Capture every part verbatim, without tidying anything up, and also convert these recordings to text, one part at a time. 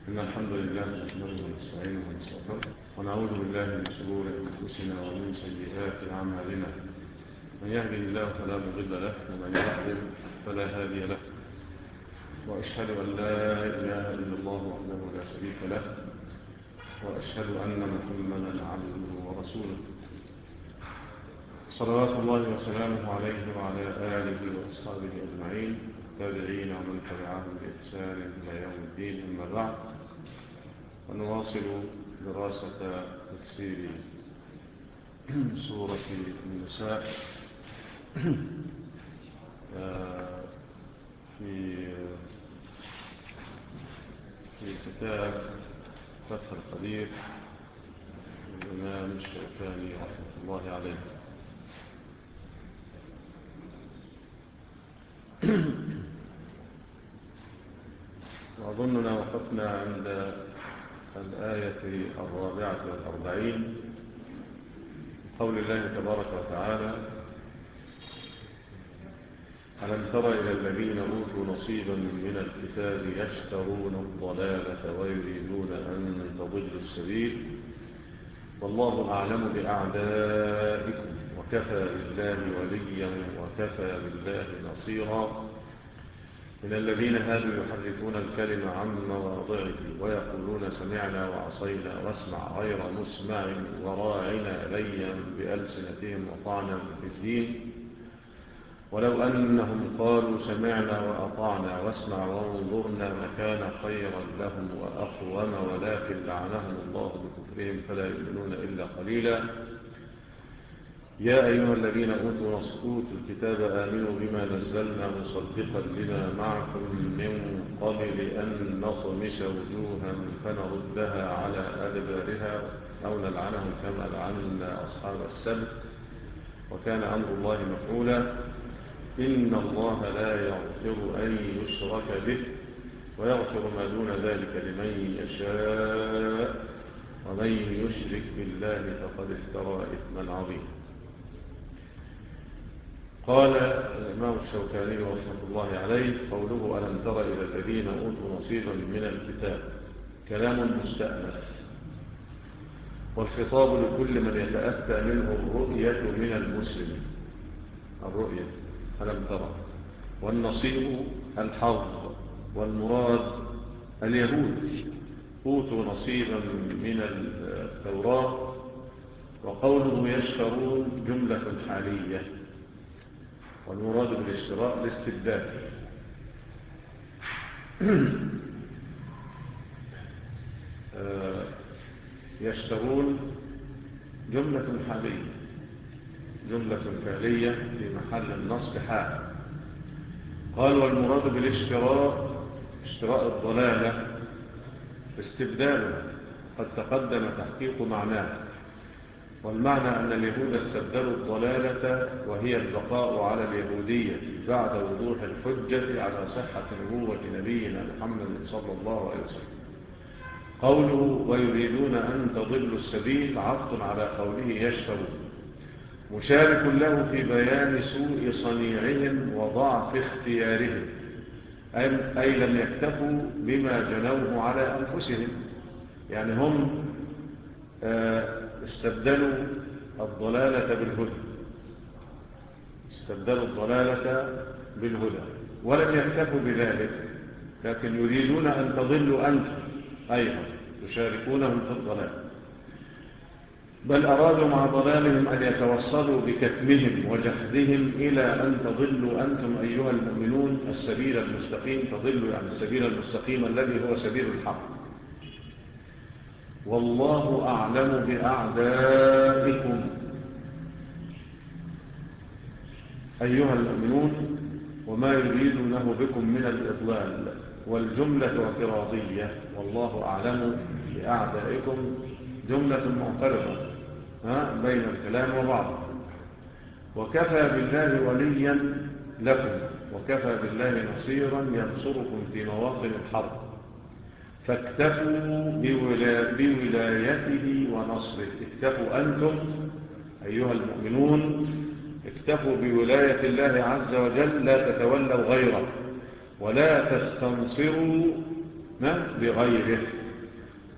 إن الحمد لله نحمده ونستعينه ونستغفره ونعوذ بالله من شرور أنفسنا ومن سيئات أعمالنا. من يهده الله فلا مضل له ومن يضلل فلا هادي له، وأشهد أن لا إله إلا الله وحده لا شريك له، وأشهد أن محمدا عبده ورسوله صلوات الله وسلامه عليه وعلى آله وأصحابه أجمعين، تابعين ومن تبعهم بإحسان إلى يوم الدين. أما بعد، ونواصل دراسة تفسير سورة النساء في في كتاب فتح القدير للإمام الشوكاني رحمة الله عليه. وأظننا وقفنا عند الآية الرابعة والأربعين، قول الله تبارك وتعالى: ألم تر إلى الذين أوتوا نصيبا من الكتاب يشترون الضلالة ويريدون أن تضلوا السبيل والله أعلم بأعدائكم وكفى بالله وليا وكفى بالله نصيرا. من الذين هادوا يحرفون الكلم عن مواضعه ويقولون سمعنا وعصينا واسمع غير مسمع وراعنا ليا بألسنتهم وطعنا في الدين ولو أنهم قالوا سمعنا وأطعنا واسمع وانظرنا لكان خيرا لهم وأقوم ولكن لعنهم الله بكفرهم فلا يؤمنون إلا قليلا. يا أيها الذين أوتوا الكتاب آمنوا بما نزلنا مصدقا لما معكم من قبل أن نطمس وجوها فنردها على أدبارها أو نلعنهم كما لعنا أصحاب السبت وكان أمر الله مفعولا. إن الله لا يغفر أن يشرك به ويغفر ما دون ذلك لمن يشاء ومن يشرك بالله فقد افترى إثما عظيما. قال الإمام الشوكاني رحمة الله عليه: قوله ألم تر إلى الذين أوتوا نصيبا من الكتاب كلام مستأنف، والخطاب لكل من يتأتى منه الرؤية من المسلم. الرؤية ألم ترى، والنصيب الحظ، والمراد اليهود أوتوا نصيبا من التوراة. وقوله يشترون جملة حالية، والمراد بالاشتراء الاستبدال. يشترون جملة حالية، جملة فعلية في محل النصب حال. قال: والمراد بالاشتراء اشتراء الضلالة استبداله، قد تقدم تحقيق معناه. والمعنى أن اليهود استبدلوا الضلالة وهي البقاء على اليهودية بعد وضوح الحجة على صحة نبوة نبينا محمد صلى الله عليه وسلم. قوله ويريدون أن تضلوا السبيل عطف على قوله يشترون، مشارك له في بيان سوء صنيعهم وضعف اختيارهم، أي لم يكتفوا بما جنوه على أنفسهم. يعني هم استبدلوا الضلالة بالهدى، استبدلوا الضلالة بالهدى ولم يكتفوا بذلك، لكن يريدون أن تضلوا أنتم أيضا، يشاركونهم في الضلال، بل أرادوا مع ضلالهم أن يتوصلوا بكتمهم وجحدهم إلى أن تضلوا أنتم أيها المؤمنون السبيل المستقيم. تضلوا يعني السبيل المستقيم الذي هو سبيل الحق. والله أعلم بأعدائكم أيها المؤمنون وما يريدونه بكم من الإضلال. والجملة اعتراضية، والله أعلم بأعدائكم جملة معترضة بين الكلام وبعضه. وكفى بالله وليا لكم وكفى بالله نصيرا ينصركم في مواطن الحرب، فاكتفوا بولايته ونصره. اكتفوا أنتم أيها المؤمنون، اكتفوا بولاية الله عز وجل، لا تتولوا غيره ولا تستنصروا بغيره.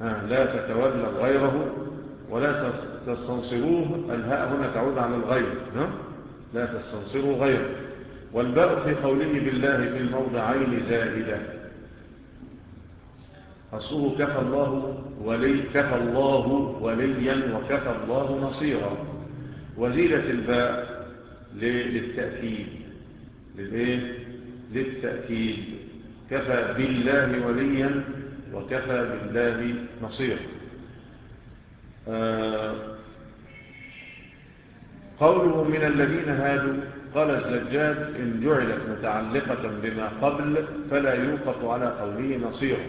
لا تتولى غيره ولا تستنصروه. الهاء هنا تعود على الغير، لا تستنصروا غيره. والباء في قوله بالله في الموضعين زائدة، أصله كفى الله ولي كفى الله وليا وكفى الله نصيرا، وزيدت الباء للتأكيد للإيه؟ للتأكيد، كفى بالله وليا وكفى بالله نصيرا. آه قوله من الذين هادوا، قال الزجاج إن جعلت متعلقة بما قبل فلا يوقف على قوله نصيرا،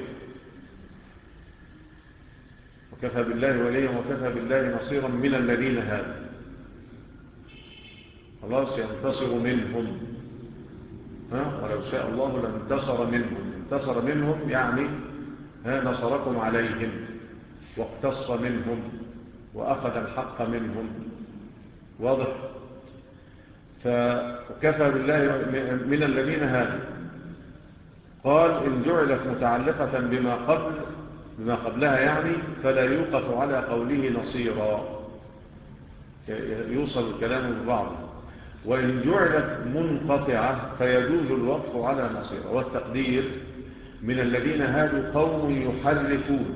وكفى بالله وليا وكفى بالله نصيرا من الذين هادوا، خلاص ينتصر منهم، ها ولو شاء الله لانتصر منهم. انتصر منهم يعني ها نصركم عليهم واقتص منهم وأخذ الحق منهم، واضح. فكفى بالله من الذين هادوا، قال إن جعلت متعلقة بما قبل بما قبلها يعني فلا يوقف على قوله نصيرا، يوصل الكلام ببعضه. وإن جعلت منقطعة فيجوز الوقف على نصيرا، والتقدير من الذين هادوا قوم يحرفون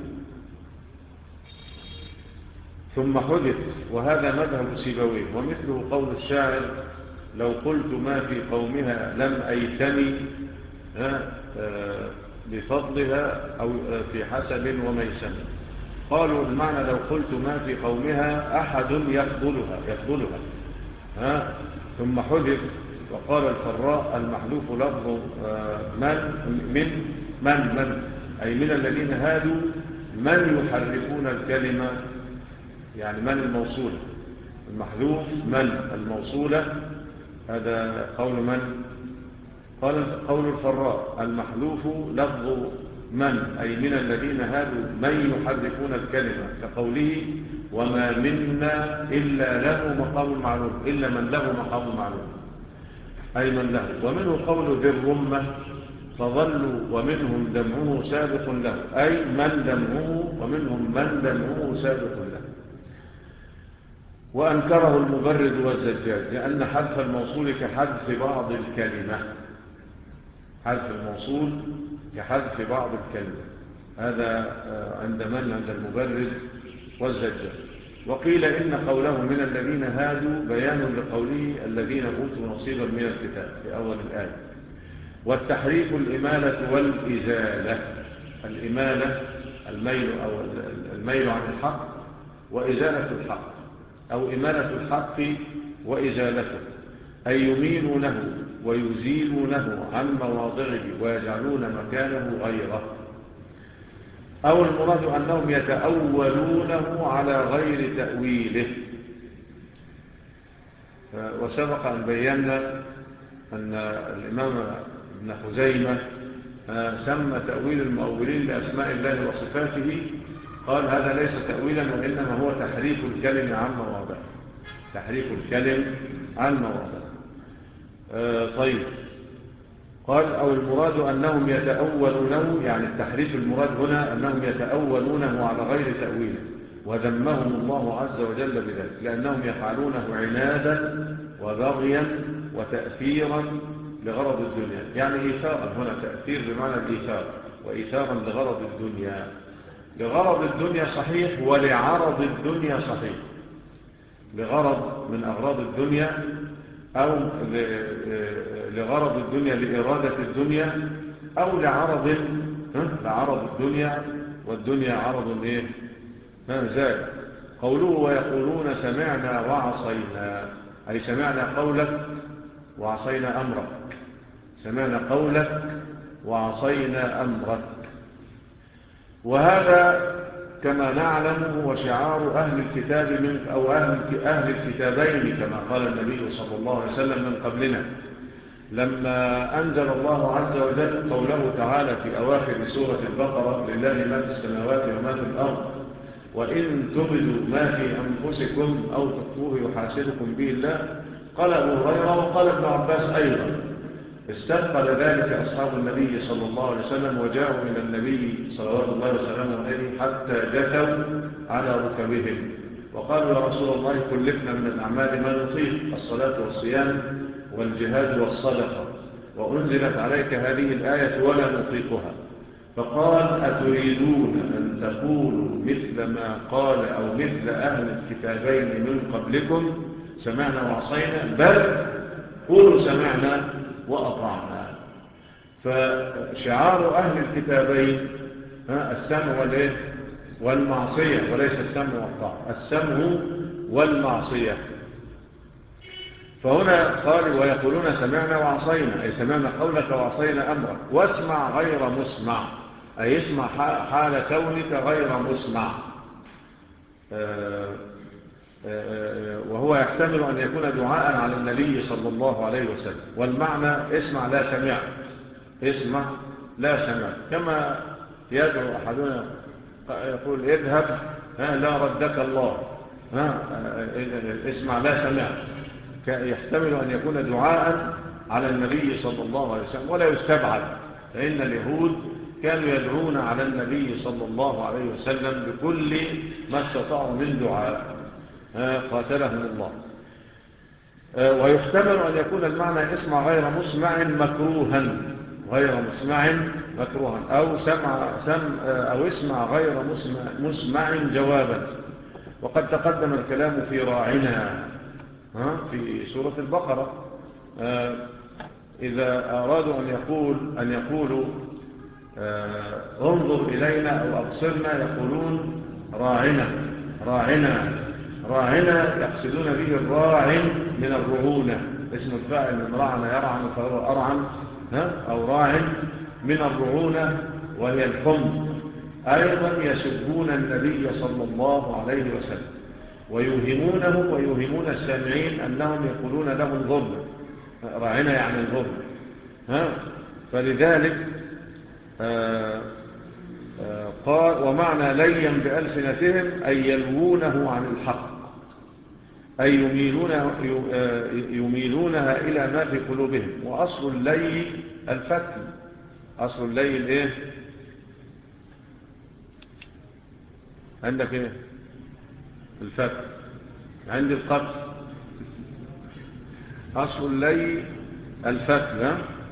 ثم حدث، وهذا مذهب سيبويه. ومثله قول الشاعر لو قلت ما في قومها لم أيتني بفضلها أو في حسب وميسم. قالوا المعنى لو قلت ما في قومها أحد يفضلها يفضلها ها ثم حدث. وقال الفراء المحذوف لفظ من من من من أي من الذين هادوا من يحرفون الكلمة، يعني من الموصولة، المحذوف من الموصولة، هذا قول من؟ قال قول الفراء المحذوف لفظ من أي من الذين هادوا من يحرفون الكلمة، كقوله وما منا إلا له مقام معلوم، إلا من له مقام معلوم أي من له. ومنه قول ذي الرمة فظلوا ومنهم دمعه سابق له، أي من دمعه ومنهم من دمعه سابق له. وأنكره المبرد والزجاج لأن حذف الموصول كحذف بعض الكلمة، حذف الموصول كحذف بعض الكلمة، هذا عند من؟ عند المبرد والزجاج. وقيل إن قوله من الذين هادوا بيان لقوله الذين أوتوا نصيبا من الكتاب في أول الآية. والتحريف الإمالة والإزالة، الإمالة الميل أو الميل عن الحق، وإزالة الحق أو إمالة الحق وإزالته، أي يميلونه ويزيلونه عن مواضعه ويجعلون مكانه غيره. أو المراد أنهم يتأولونه على غير تأويله. وسبق أن بينا أن الإمام ابن خزيمة سمى تأويل المؤولين لأسماء الله وصفاته، قال هذا ليس تأويلا وإنما هو تحريف الكلم عن مواضعه، تحريف الكلم عن مواضعه. آه طيب، قال أو المراد أنهم يتأولونه، يعني التحريف المراد هنا أنهم يتأولونه على غير تأويله، وذمهم الله عز وجل بذلك لأنهم يفعلونه عنادا وبغيا وتأثيرا لغرض الدنيا، يعني إيثارا، هنا تأثير بمعنى الإيثار، وإيثارا لغرض الدنيا، لغرض الدنيا صحيح ولعرض الدنيا صحيح، لغرض من أغراض الدنيا أو لغرض الدنيا لإرادة الدنيا، أو لعرض لعرض الدنيا، والدنيا عرض إيه؟ زاد. قوله ويقولون سمعنا وعصينا، أي سمعنا قولك وعصينا أمرك، سمعنا قولك وعصينا أمرك. وهذا كما نعلم هو شعار أهل الكتاب من أو أهل أهل الكتابين كما قال النبي صلى الله عليه وسلم من قبلنا، لما أنزل الله عز وجل قوله تعالى في أواخر سورة البقرة لله ما في السماوات وما في الأرض وإن تبدوا ما في أنفسكم أو تخفوه يحاسبكم به الله، قال أبو هريرة وقال ابن عباس أيضا استثقل ذلك أصحاب النبي صلى الله عليه وسلم وجاءوا إلى النبي صلوات الله وسلامه عليه حتى جثوا على ركبهم وقالوا يا رسول الله كلفنا من الأعمال ما نطيق الصلاة والصيام والجهاد والصدقة وأنزلت عليك هذه الآية ولا نطيقها. فقال أتريدون أن تقولوا مثل ما قال أو مثل أهل الكتابين من قبلكم سمعنا وعصينا، بل قولوا سمعنا وأطعنا. فشعار أهل الكتابين السمع والإيه والمعصية وليس السمع والطاعة، السمع والمعصية. فهنا قال ويقولون سمعنا وعصينا، أي سمعنا قولك وعصينا أمرك، واسمع غير مسمع، أي اسمع حال كونك غير مسمع. وهو يحتمل أن يكون دعاء على النبي صلى الله عليه وسلم، والمعنى اسمع لا سمعت، اسمع لا سمعت، كما يدعو أحدنا يقول اذهب لا ردك الله، اسمع لا سمعت، يحتمل أن يكون دعاء على النبي صلى الله عليه وسلم. ولا يستبعد، فإن اليهود كانوا يدعون على النبي صلى الله عليه وسلم بكل ما استطاعوا من دعاء قاتلهم الله. ويحتمل أن يكون المعنى اسمع غير مسمع مكروها، غير مسمع مكروها، أو سمع سم أو اسمع غير مسمع, مسمع جوابا. وقد تقدم الكلام في راعنا في سورة البقرة، إذا أرادوا أن يقول أن يقولوا انظر إلينا أو أبصرنا يقولون راعنا راعنا راعنا، يقصدون به الراعن من الرعونة، اسم الفاعل من رعن يرعن فهو أرعن، أو راعن من الرعونة وهي الحمد. أيضا يسبون النبي صلى الله عليه وسلم ويوهمونه ويوهمون السامعين أنهم يقولون له انظرنا، راعنا يعني انظرنا. فلذلك آآ آآ قال ومعنى ليا بألسنتهم أي يلوونه عن الحق، أي يميلونه يميلونها إلى ما في قلوبهم. وأصل اللي الفتل، أصل اللي الإيه عندك إيه الفتل، عند القتل أصل اللي الفتل،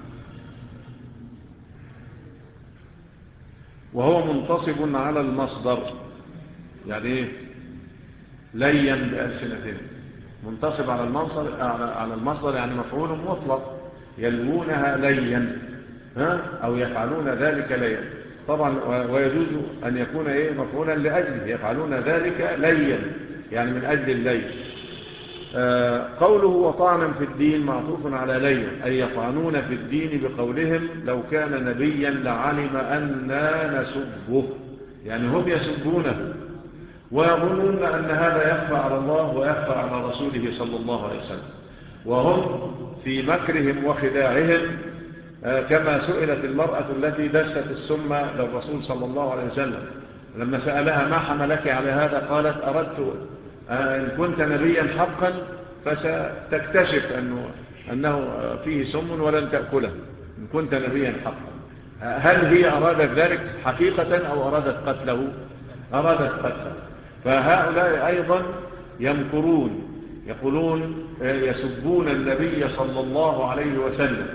وهو منتصب على المصدر. يعني ايه ليا بألسنتهم؟ منتصب على المصدر، على المصدر يعني مفعول مطلق، يلوونها ليا ها أو يفعلون ذلك ليا. طبعا ويجوز أن يكون ايه مفعولا لأجله، يفعلون ذلك ليا يعني من أجل الليل. آه قوله وطعنا في الدين معطوف على ليا، أي يطعنون في الدين بقولهم لو كان نبيا لعلم أننا نسبه، يعني هم يسبونه ويظنون أن هذا يخفى على الله ويخفى على رسوله صلى الله عليه وسلم، وهم في مكرهم وخداعهم. آه كما سئلت المرأة التي دست السم للرسول صلى الله عليه وسلم لما سألها ما حملك على هذا، قالت أردت إن كنت نبيا حقا فستكتشف أنه, أنه فيه سم ولن تأكله إن كنت نبيا حقا. هل هي أرادت ذلك حقيقة أو أرادت قتله؟ أرادت قتله. فهؤلاء أيضا يمكرون، يقولون يسبون النبي صلى الله عليه وسلم،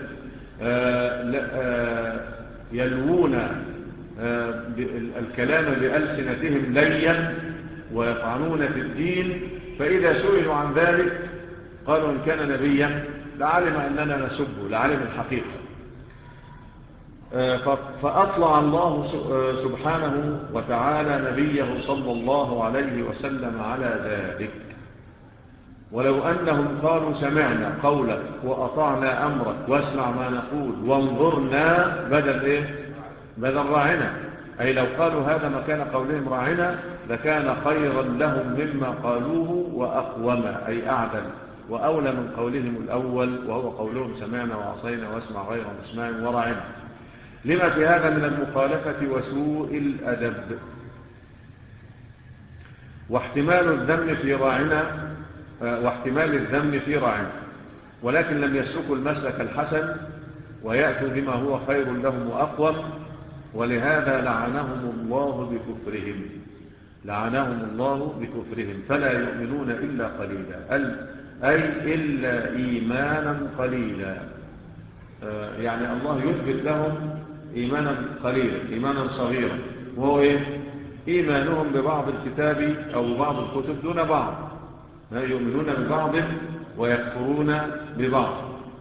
يلوون الكلام بألسنتهم ليا ويطعنون في الدين، فإذا سئلوا عن ذلك قالوا إن كان نبيا لعلم أننا نسبه، لعلم الحقيقة. فأطلع الله سبحانه وتعالى نبيه صلى الله عليه وسلم على ذلك. ولو أنهم قالوا سمعنا قولك وأطعنا أمرك واسمع ما نقول وانظرنا بدل إيه بدل راعنا، أي لو قالوا هذا مكان قولهم راعنا لكان خيرا لهم مما قالوه وأقوما، أي أعدل وأولى من قولهم الأول وهو قولهم سمعنا وعصينا واسمع غير مسمع وراعنا، لما في هذا من المخالفة وسوء الأدب. واحتمال الذم في راعنا واحتمال الذم في راعنا، ولكن لم يسلكوا المسلك الحسن ويأتوا بما هو خير لهم وأقوم، ولهذا لعنهم الله بكفرهم لعنهم الله بكفرهم فلا يؤمنون إلا قليلا، أي إلا إيمانا قليلا. يعني الله يثبت لهم إيمانا قليلا، إيمانا صغيرا، وهو إيه؟ إيمانهم ببعض الكتاب أو بعض الكتب دون بعض، يؤمنون ببعض ويكفرون ببعض.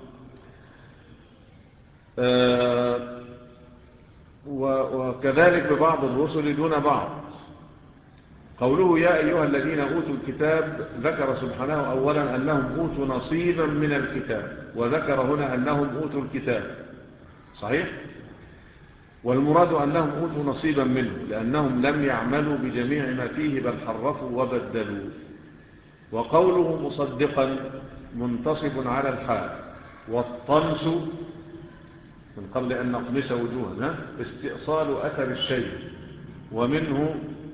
وكذلك ببعض الرسل دون بعض. قوله يا أيها الذين أوتوا الكتاب، ذكر سبحانه أولا أنهم أوتوا نصيبا من الكتاب، وذكر هنا أنهم أوتوا الكتاب، صحيح؟ والمراد أنهم أوتوا نصيبا منه، لأنهم لم يعملوا بجميع ما فيه بل حرفوا وبدلوا. وقوله مصدقا منتصب على الحال، والطمس من قبل أن نطمس وجوهنا استئصال أثر الشيء، ومنه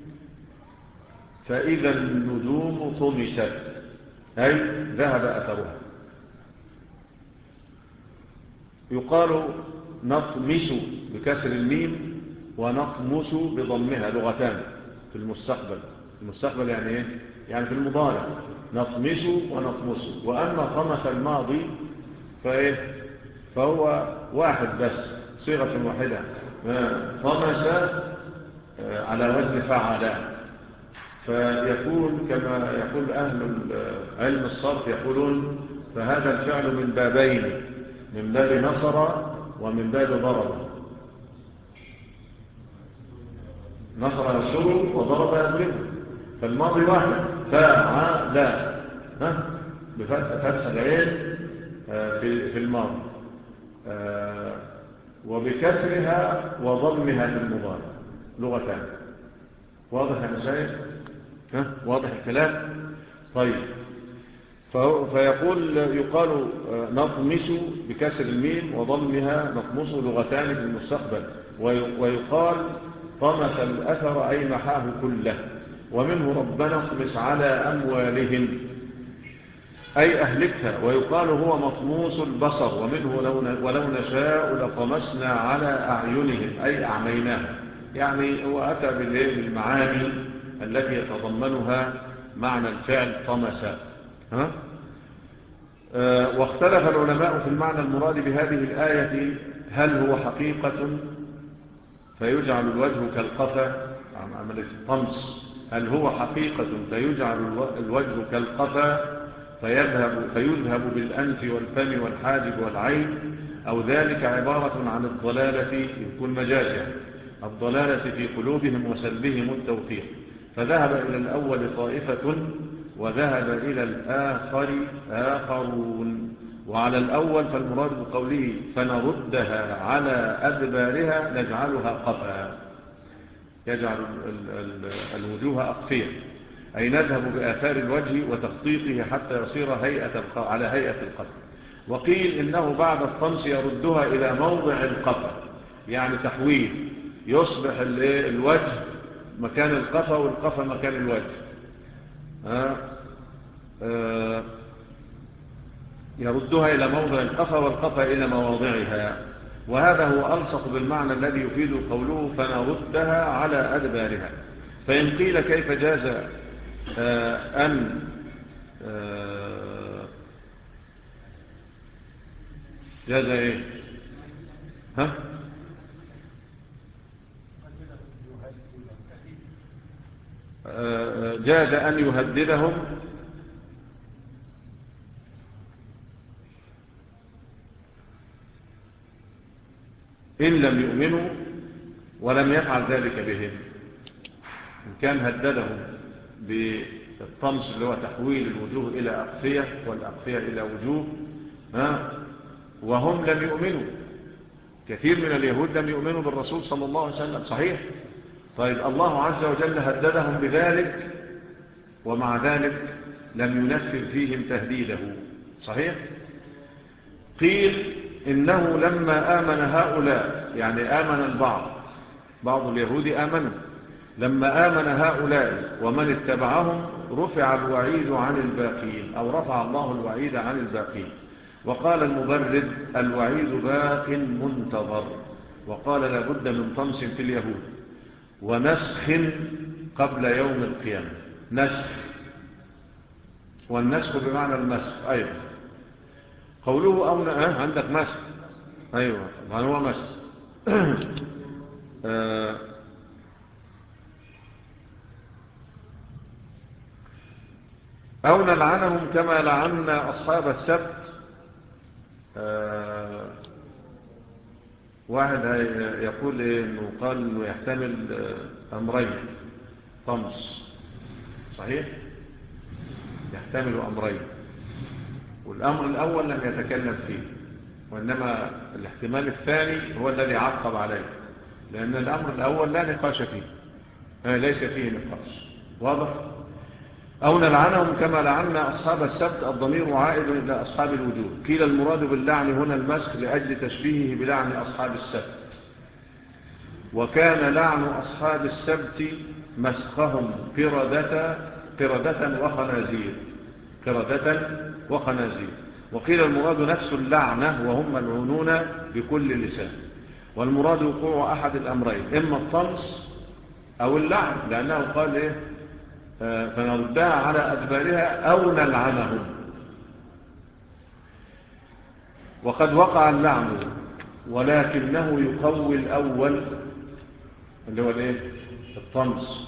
فإذا النجوم طمست أي ذهب أثرها. يقال نطمس بكسر الميم ونطمس بضمها، لغتان في المستقبل. المستقبل يعني إيه؟ يعني في المضارع نطمس ونطمس. وأما طمس الماضي فإيه؟ فهو واحد بس، صيغة واحدة، طمس على وزن فعلا، فيكون كما يقول أهل علم الصرف يقولون فهذا الفعل من بابين، من باب نصر ومن باب ضرب. نصر ينصره وضرب يضربه، فالماضي واحد فعلا بفتح العين في الماضي، وبكسرها وضمها في المضارع، لغتان. واضح يا مشايخ؟ ها واضح الكلام؟ طيب، فيقول يقال نطمس بكسر الميم وضمها نطمس، لغتان في المستقبل. ويقال طمس الأثر أي محاه كله. ومنه ربنا اطمس على أموالهم أي أهلكها. ويقال هو مطموس البصر، ومنه ولو نشاء لطمسنا على أعينهم أي أعميناهم. يعني هو أتى بالمعاني التي يتضمنها معنى الفعل طمس. ها؟ أه واختلف العلماء في المعنى المراد بهذه الآية، هل هو حقيقة فيجعل الوجه كالقفا، عمل الطمس، هل هو حقيقة فيجعل الوجه كالقفا فيذهب, فيذهب بالأنف والفم والحاجب والعين، أو ذلك عبارة عن الضلالة، يكون مجازا، الضلالة في قلوبهم وسلبهم التوفيق. فذهب إلى الأول طائفة وذهب إلى الآخر آخرون. وعلى الأول فالمراد بقوله فنردها على أدبارها نجعلها قفا، يجعل الوجوه أقفية، أي نذهب بآثار الوجه وتخطيطه حتى يصير هيئة على هيئة القفا. وقيل إنه بعد الطمس يردها إلى موضع القفا، يعني تحويل، يصبح الوجه مكان القفا والقفا مكان الوجه. آه آه يردها إلى موضع القفا والقفا إلى مواضعها. وهذا هو ألصق بالمعنى الذي يفيد قوله فنردها على أدبارها. فإن قيل كيف جاز آه أن آه جاز إيه ها آه جاز أن يهددهم إن لم يؤمنوا ولم يفعل ذلك بهم. إن كان هددهم بالطمس اللي هو تحويل الوجوه إلى أقفية والأقفية إلى وجوه، ها وهم لم يؤمنوا. كثير من اليهود لم يؤمنوا بالرسول صلى الله عليه وسلم، صحيح؟ طيب الله عز وجل هددهم بذلك ومع ذلك لم ينفذ فيهم تهديده، صحيح؟ قيل إنه لما آمن هؤلاء، يعني آمن البعض، بعض اليهود آمنوا، لما آمن هؤلاء ومن اتبعهم رفع الوعيد عن الباقين، أو رفع الله الوعيد عن الباقين. وقال المبرد الوعيد باق منتظر. وقال لا بد من طمس في اليهود ونسخ قبل يوم القيامة. نسخ، والنسخ بمعنى المسخ أيضا. قوله أو أه عندك مسخ، أيوة ما هو مسخ. آه أو نلعنهم كما لعنا أصحاب السبت. آه واحد يقول إيه إنه قال إنه يحتمل أمرين طمس، صحيح؟ يحتمل أمرين، والأمر الأول لم يتكلم فيه، وإنما الاحتمال الثاني هو الذي عقب عليه، لأن الأمر الأول لا نقاش فيه، ليس فيه نقاش. واضح؟ أو نلعنهم كما لعنا أصحاب السبت. الضمير عائد إلى أصحاب الوجود. قيل المراد باللعن هنا المسخ لأجل تشبيهه بلعن أصحاب السبت. وكان لعن أصحاب السبت مسخهم قردة قردة وخنازير قردة وخنازير. وقيل المراد نفس اللعنة وهم ملعونون بكل لسان. والمراد وقوع أحد الأمرين، إما الطمس أو اللعن، لأنه قال إيه فنردها على أدبارها أو نلعنهم. وقد وقع اللعن ولكنه يقوي الأول اللي هو الايه الطمس،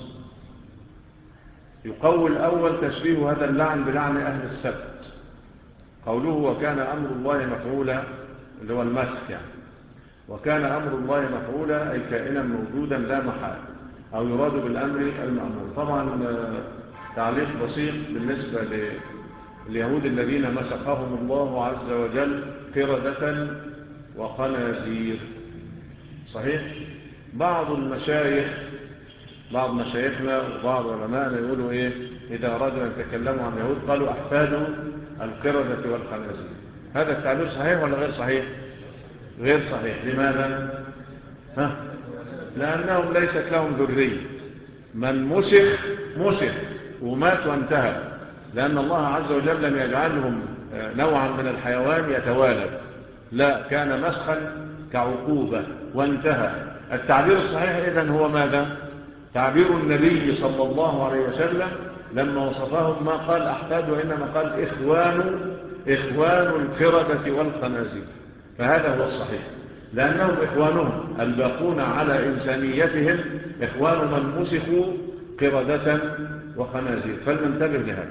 يقوي الأول تشبيه هذا اللعن بلعن أهل السبت. قوله وكان أمر الله مفعولا اللي هو المسخ يعني. وكان أمر الله مفعولا أي كائنا موجودا لا محال، أو يراد بالأمر المأمور. طبعا تعليق بسيط بالنسبة لليهود الذين مسخهم الله عز وجل قردة وخنازير. صحيح؟ بعض المشايخ بعض مشايخنا وبعض علماءنا يقولوا إيه إذا أرادوا أن يتكلموا عن اليهود قالوا أحفادوا القردة والخنازير. هذا التعبير صحيح ولا غير صحيح؟ غير صحيح. لماذا؟ ها؟ لأنهم ليست لهم ذرية. من مسخ مسخ ومات وانتهى، لأن الله عز وجل لم يجعلهم نوعا من الحيوان يتوالد، لا، كان مسخا كعقوبة وانتهى. التعبير الصحيح إذن هو ماذا؟ تعبير النبي صلى الله عليه وسلم لما وصفهم ما قال أحفاد وإنما قال إخوان إخوان القردة والخنازير. فهذا هو الصحيح، لأنهم إخوانهم الباقون على إنسانيتهم إخوان من مسخوا قردة وخنازير. فلننتبه لهذا.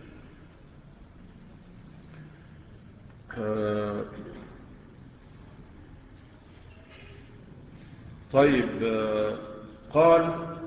آه طيب آه قال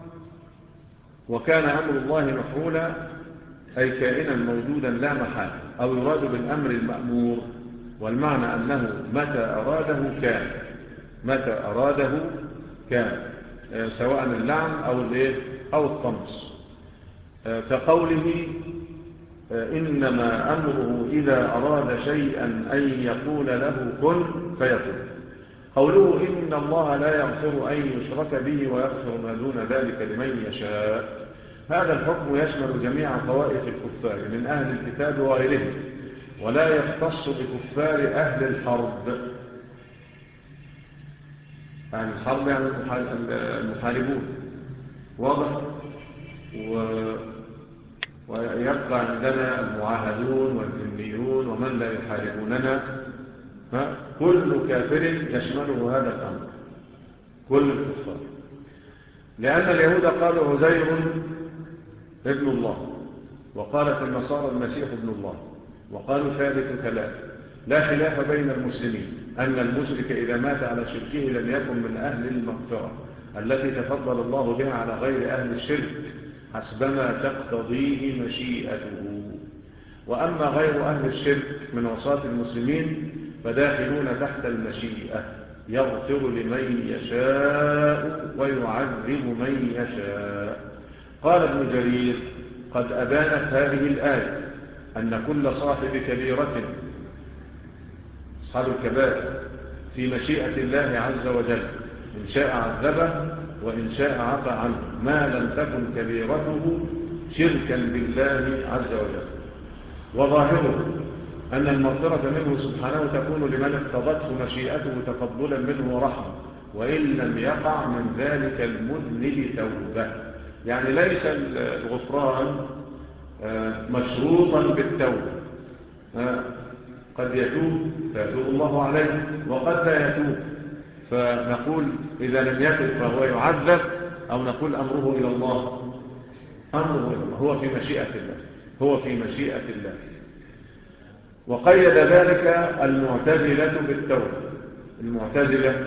وكان أمر الله مفعولا أي كائنا موجودا لا محال، أو يراد بالأمر المأمور، والمعنى أنه متى أراده كان متى أراده كان آه سواء اللعن أو أو الطمس. آه كقوله آه إنما أمره إذا أراد شيئا أن يقول له كن فيكون. قوله إن الله لا يغفر أن يشرك به ويغفر ما دون ذلك لمن يشاء. هذا الحكم يشمل جميع طوائف الكفار من أهل الكتاب وغيرهم، ولا يختص بكفار أهل الحرب. أهل الحرب يعني المحاربون. واضح؟ و... ويبقى عندنا المعاهدون والذميون ومن لا يحاربوننا. كل كافر يشمله هذا الأمر، كل الكفار. لأن اليهود قالوا عزير ابن الله، وقالت النصارى المسيح ابن الله، وقالوا ثالث ثلاث. لا خلاف بين المسلمين أن المشرك إذا مات على شركه لم يكن من أهل المغفرة التي تفضل الله بها على غير أهل الشرك حسبما تقتضيه مشيئته. وأما غير أهل الشرك من عصاة المسلمين فداخلون تحت المشيئة، يغفر لمن يشاء ويعذب من يشاء. قال ابن جرير قد أبانت هذه الآية أن كل صاحب كبيرة أصحاب الكبائر في مشيئة الله عز وجل، إن شاء عذبه وإن شاء عفى عنه ما لم تكن كبيرته شركا بالله عز وجل. وظاهره أن المغفرة منه سبحانه تكون لمن اقتضته مشيئته تفضلا منه ورحمة، وإن لم يقع من ذلك المذنب توبة. يعني ليس الغفران مشروطا بالتوبة، قد يتوب فيتوب الله عليه وقد لا يتوب، فنقول إذا لم يتوب فهو يعذب، أو نقول أمره إلى الله. أمره إلى الله، هو في مشيئة الله، هو في مشيئة الله. وقيد ذلك المعتزلة بالتوبة. المعتزلة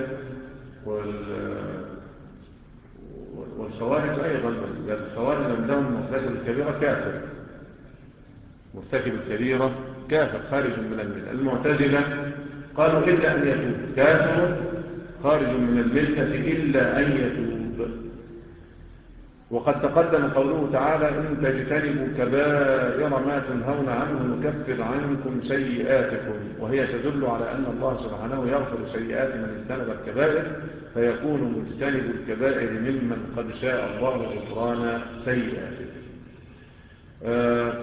والخوارج أيضا، الخوارج عندهم مرتكب الكبيرة كافر، مرتكب الكبيرة كافر خارج من الملة. المعتزلة قالوا إلا أن يتوب، كافر خارج من الملة إلا أن يتوب. وقد تقدم قوله تعالى إن تجتنبوا كبائر ما تنهون عنه نكفر عنكم سيئاتكم، وهي تدل على أن الله سبحانه يغفر سيئات من اجتنب الكبائر، فيكون مجتنب الكبائر ممن قد شاء الله غفران سيئاته. آه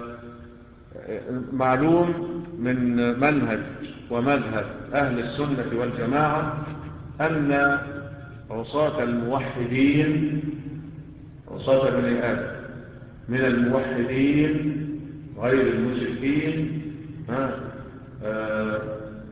معلوم من منهج ومذهب أهل السنة والجماعة أن عصاة الموحدين، عصاة بني آدم من الموحدين غير المشركين، ها آه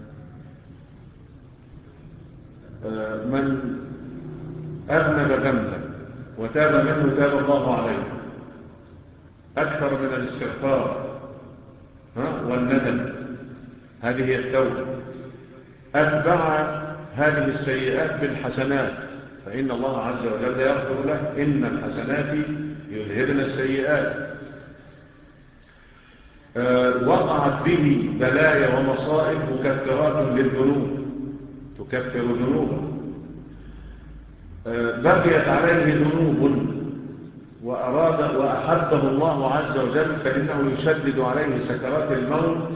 آه من أذنب ذنبا وتاب منه تاب الله عليه أكثر من الاستغفار والندم، هذه هي التوبة. أتبع هذه السيئات بالحسنات، فإن الله عز وجل يغفر له إن الحسنات يذهبن السيئات. أه وقعت به بلايا ومصائب مكفرات للذنوب، تكفر ذنوبا. أه بقيت عليه ذنوب وأراد وأحبه الله عز وجل فإنه يشدد عليه سكرات الموت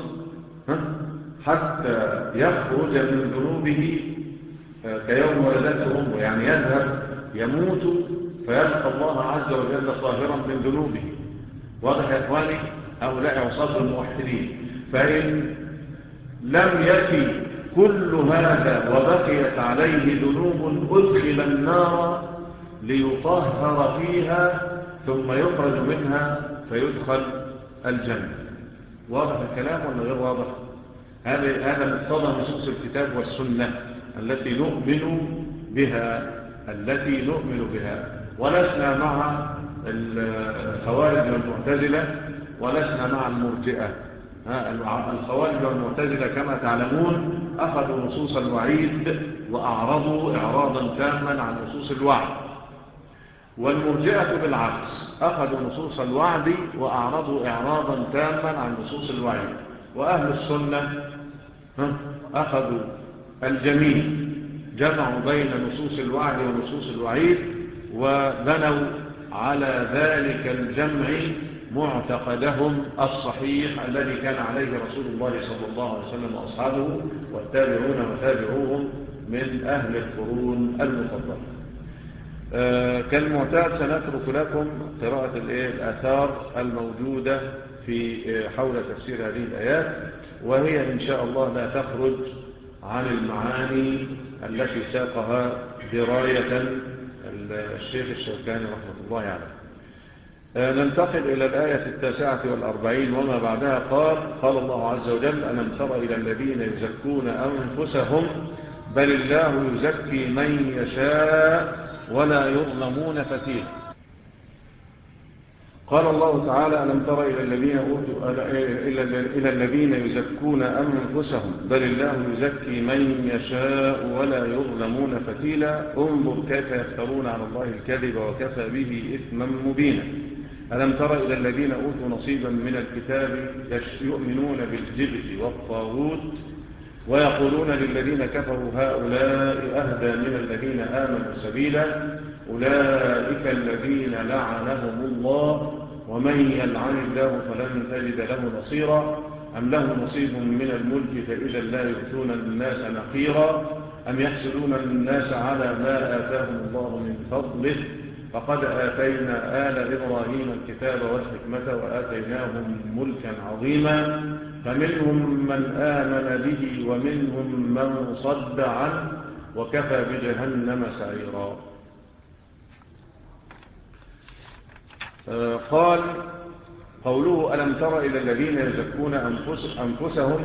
حتى يخرج من ذنوبه كيوم ولدته أمه، يعني يذهب يموت فيلقى الله عز وجل طاهرا من ذنوبه. واضح يا إخواني؟ هؤلاء عصاة الموحدين. فإن لم يأتي كل هذا وبقيت عليه ذنوب أدخل النار ليطهر فيها ثم يخرج منها فيدخل الجنة. واضح الكلام ولا غير واضح؟ هذا مقتضى نصوص الكتاب والسنة التي نؤمن بها، التي نؤمن بها. ولسنا مع الخوارج والمعتزلة، ولسنا مع المرجئة. الخوارج والمعتزلة كما تعلمون أخذوا نصوص الوعيد وأعرضوا إعراضا تاما عن نصوص الوعد، والمرجئة بالعكس أخذوا نصوص الوعد وأعرضوا إعراضا تاما عن نصوص الوعيد. وأهل السنة أخذوا الجميع، جمعوا بين نصوص الوعد ونصوص الوعيد، وبنوا على ذلك الجمع معتقدهم الصحيح الذي كان عليه رسول الله صلى الله عليه وسلم وأصحابه والتابعون وتابعوهم من أهل القرون المفضلة. آه كالمعتاد سنترك لكم قراءة الآثار الموجودة في حول تفسير هذه الآيات، وهي إن شاء الله لا تخرج عن المعاني التي ساقها دراية الشيخ الشوكاني رحمة الله عليه. آه ننتقل إلى الآية التاسعة والأربعين وما بعدها. قال قال الله عز وجل ألم تر إلى الذين يزكون أنفسهم بل الله يزكي من يشاء ولا يظلمون فتيلا. قال الله تعالى ألم تر إلى الذين أوتوا إلى الذين يزكون أنفسهم بل الله يزكي من يشاء ولا يظلمون فتيلا. انظر كيف يفترون على الله الكذب وكفى به إثما مبينا. ألم تر إلى الذين أوتوا نصيبا من الكتاب يؤمنون بالجبت والطاغوت ويقولون للذين كفروا هؤلاء أهدى من الذين آمنوا سبيلا أولئك الذين لعنهم الله ومن يلعن الله فلن تجد له نصيرا أم له نصيب من الملك فإذا لا يؤتون الناس نقيرا أم يحسدون الناس على ما آتاهم الله من فضله فقد آتينا آل إبراهيم الكتاب والحكمة وآتيناهم ملكا عظيما فمنهم من آمن به ومنهم من صد عنه وكفى بجهنم سعيرا. قال قوله ألم تر إلى الذين يزكون أنفس أنفسهم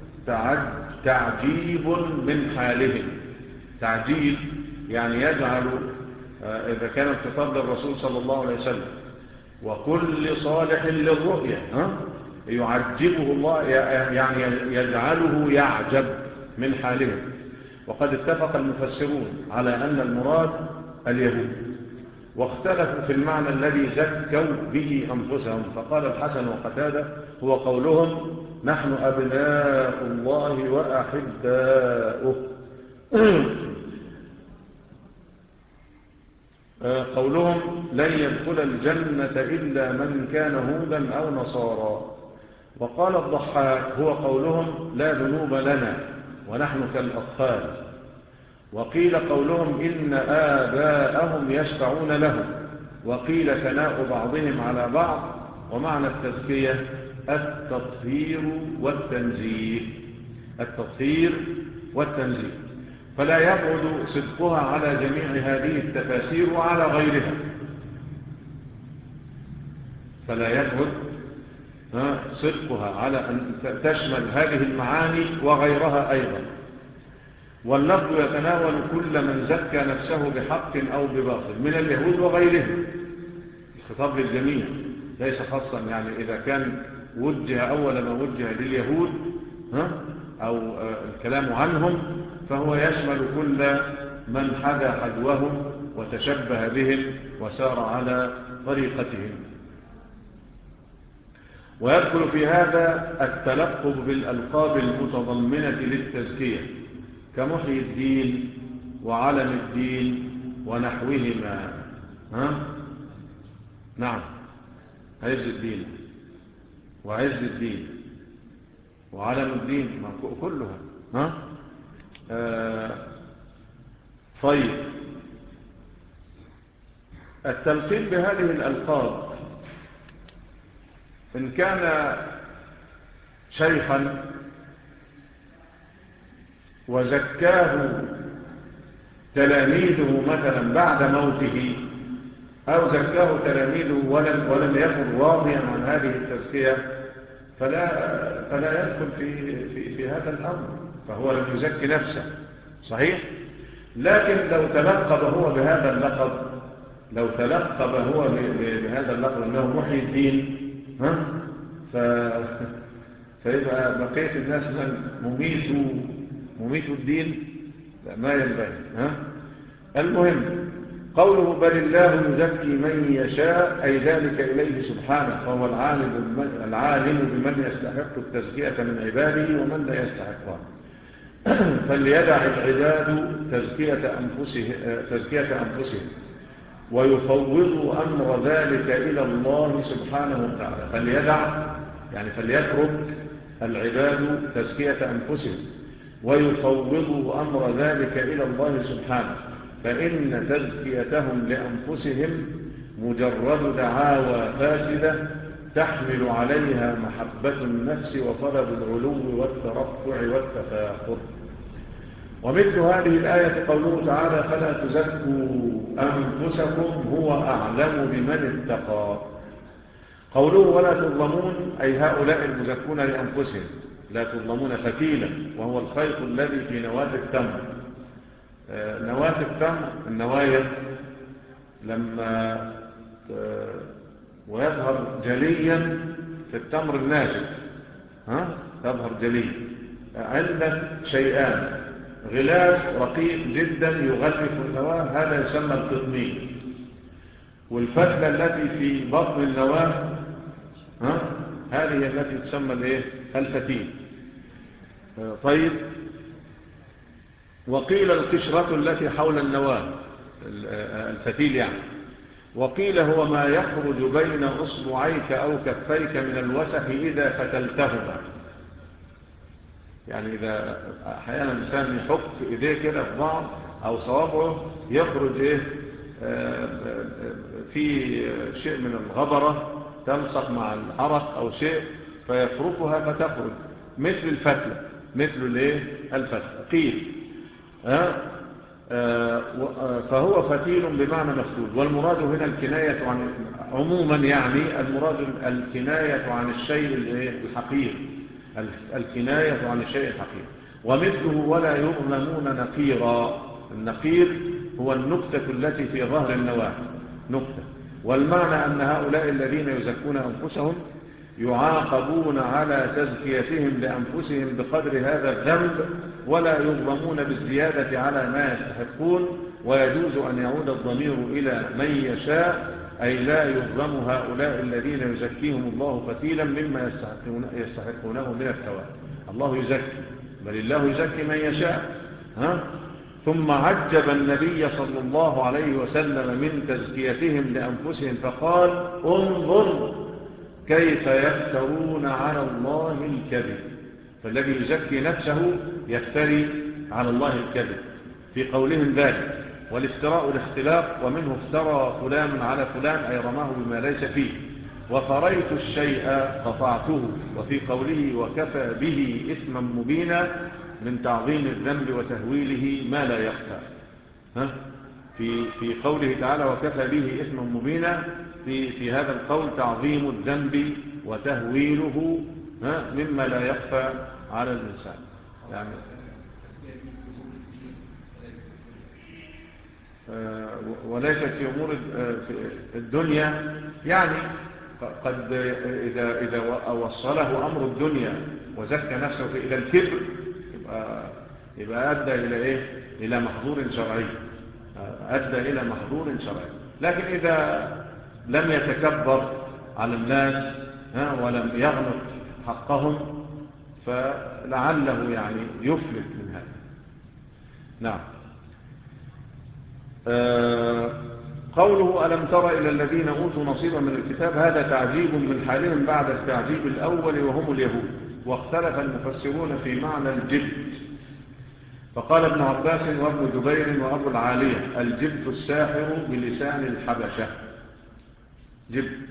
تعجيب من حالهم. تعجيب يعني يجعل إذا كان الخطاب للرسول صلى الله عليه وسلم وكل صالح للرؤية يعجبه الله، يعني يجعله يعجب من حالهم. وقد اتفق المفسرون على أن المراد اليهود، واختلفوا في المعنى الذي زكوا به أنفسهم. فقال الحسن وقتادة هو قولهم نحن أبناء الله وأحباؤه. قولهم لن يدخل الجنة إلا من كان هودا أو نصارى. وقال الضحاك هو قولهم لا ذنوب لنا ونحن كالأطفال. وقيل قولهم إن آباءهم يشفعون لهم. وقيل ثناء بعضهم على بعض. ومعنى التزكية التطهير والتنزيه. التطهير والتنزيه. فلا يبعد صدقها على جميع هذه التفاسير وعلى غيرها. فلا يبعد صدقها على أن تشمل هذه المعاني وغيرها أيضا. واللفظ يتناول كل من زكى نفسه بحق أو بباطل من اليهود وغيرهم. الخطاب للجميع ليس خاصا، يعني إذا كان وجه أول ما وجه لليهود أو الكلام عنهم فهو يشمل كل من حدا حدوهم وتشبه بهم وسار على طريقتهم. ويدخل في هذا التلقب بالألقاب المتضمنة للتزكية كمحيي الدين وعلم الدين ونحوهما. ها؟ نعم، عز الدين وعز الدين وعلم الدين كلها. ها؟ آه طيب، التلقين بهذه الألقاب إن كان شيخا وزكاه تلاميذه مثلا بعد موته، أو زكاه تلاميذه ولم, ولم يكن راضيا عن هذه التزكية، فلا, فلا يدخل في, في, في هذا الأمر، فهو لم يزكي نفسه. صحيح؟ لكن لو تلقب هو بهذا اللقب، لو تلقب هو بهذا اللقب أنه محيي الدين، ها؟ ف... فيبقى بقية الناس من مميت مميت الدين، لا ما ينبغي. ها؟ المهم قوله بل الله يزكي من يشاء، أي ذلك إليه سبحانه، فهو العالم, العالم بمن يستحق التزكية من عباده ومن لا يستحقها. فليدع العباد تزكية أنفسهم, تزكية أنفسهم ويفوضوا أمر ذلك إلى الله سبحانه وتعالى. فليدع يعني فليترك العباد تزكية أنفسهم ويفوضوا أمر ذلك إلى الله سبحانه، فإن تزكيتهم لأنفسهم مجرد دعاوى فاسدة تحمل عليها محبة النفس وطلب العلو والترفع والتفاخر. ومثل هذه الآية قوله تعالى فلا تزكوا أنفسكم هو أعلم بمن اتقى. قوله ولا تظلمون، أي هؤلاء المزكون لأنفسهم لا تظلمون فتيلا، وهو الخيط الذي في نواة التمر. نواة التمر النوايا لما ويظهر جليا في التمر الناشف، ها تظهر جليا عندك شيئان: غلاف رقيق جدا يغلف النواة، هذا يسمى القطمين، والفتلة التي في بطن النواة ها هذه التي تسمى الايه الفتيل. طيب، وقيل القشرة التي حول النواة الفتيل يعني، وقيل هو ما يخرج بين أصبعيك أو كفيك من الوسخ إذا فتلتهما. يعني إذا أحيانا الإنسان يحك إيديه كده في بعض أو صوابعه يخرج إيه في شيء من الغبرة تلصق مع العرق أو شيء، فيفركها فتخرج مثل الفتلة، مثل الايه الفتلة قيل. أه؟ أه فهو فتيل بمعنى مفتول، والمراد هنا الكناية عن عموما، يعني المراد الكناية عن الشيء الحقير، الكناية عن الشيء الحقير. ومثله ولا يظلمون نقيرا، النقير هو النكتة التي في ظهر النواة نكتة. والمعنى أن هؤلاء الذين يزكون أنفسهم يعاقبون على تزكيتهم لأنفسهم بقدر هذا الذنب، ولا يظلمون بالزيادة على ما يستحقون. ويجوز أن يعود الضمير إلى من يشاء، أي لا يظلم هؤلاء الذين يزكيهم الله فتيلا مما يستحقون يستحقونه من الثواب. الله يزكي، بل الله يزكي من يشاء. ها؟ ثم عجب النبي صلى الله عليه وسلم من تزكيتهم لأنفسهم فقال: انظر كيف يفترون على الله الكذب. فالذي يزكي نفسه يفتري على الله الكذب في قولهم ذلك. والافتراء الاختلاق، ومنه افترى فلان على فلان، أي رماه بما ليس فيه. وفريت الشيء قطعته، وفي قوله وكفى به إثما مبينا من تعظيم الذنب وتهويله ما لا يخفى. ها؟ في في قوله تعالى وكفى به إثما مبينا، في في هذا القول تعظيم الذنب وتهويله ها مما لا يخفى على الإنسان. يعني وليست في أمور الدنيا، يعني قد إذا إذا وصله أمر الدنيا وزكى نفسه إلى الكبر يبقى يبقى أدى إلى إيه؟ إلى محظور شرعي، أدى إلى محظور شرعي. لكن إذا لم يتكبر على الناس ولم يغلط حقهم فلعله يعني يفلت من هذا. نعم. آه قوله ألم تر إلى الذين أوتوا نصيبا من الكتاب، هذا تعجيب من حالهم بعد التعجيب الأول وهم اليهود. واختلف المفسرون في معنى الجبت، فقال ابن عباس وابن جبير وأبو العالية: الجبت الساحر بلسان الحبشة، جبت.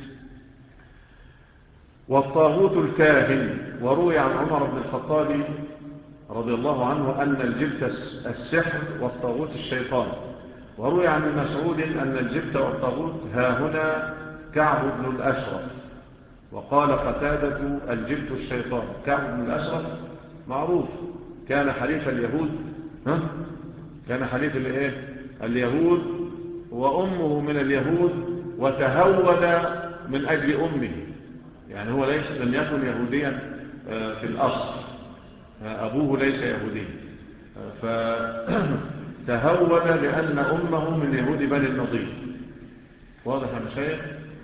والطاغوت الكاهن. وروي عن عمر بن الخطاب رضي الله عنه أن الجبت السحر والطاغوت الشيطان. وروي عن ابن مسعود أن الجبت والطاغوت ها هنا كعب بن الأشرف. وقال قتادة الجبت الشيطان. كعب بن الأشرف معروف، كان حليف اليهود، ها؟ كان حليف الايه اليهود، وأمه من اليهود، وتهود من أجل أمه، يعني هو ليس لم يكن يهوديا في الأصل، أبوه ليس يهودي، فتهود لأن أمه من يهود بني النضير. واضح يا مشايخ؟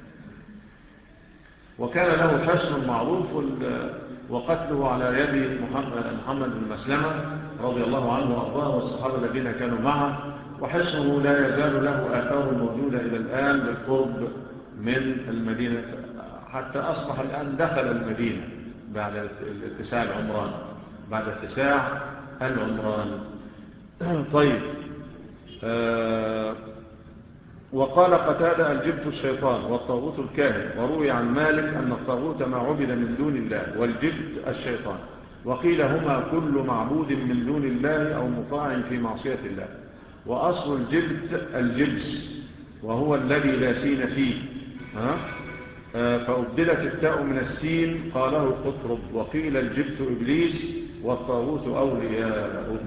وكان له حسن معروف، وقتله على يد محمد بن مسلمة رضي الله عنه وأرضاه والصحابة الذين كانوا معه. وحسنه لا يزال له آثار موجودة إلى الآن بالقرب من المدينة، حتى أصبح الآن دخل المدينة بعد اتساع العمران، بعد اتساع العمران. طيب. آه وقال قتادة الجبت الشيطان والطاغوت الكاهن. وروي عن مالك أن الطاغوت ما عبد من دون الله والجبت الشيطان. وقيل هما كل معبود من دون الله أو مطاع في معصية الله. وأصل الجبت الجبس، وهو الذي لا سين فيه، ها؟ فأبدلت التاء من السين قاله القطرب. وقيل الجبت إبليس والطاغوت أولياؤه.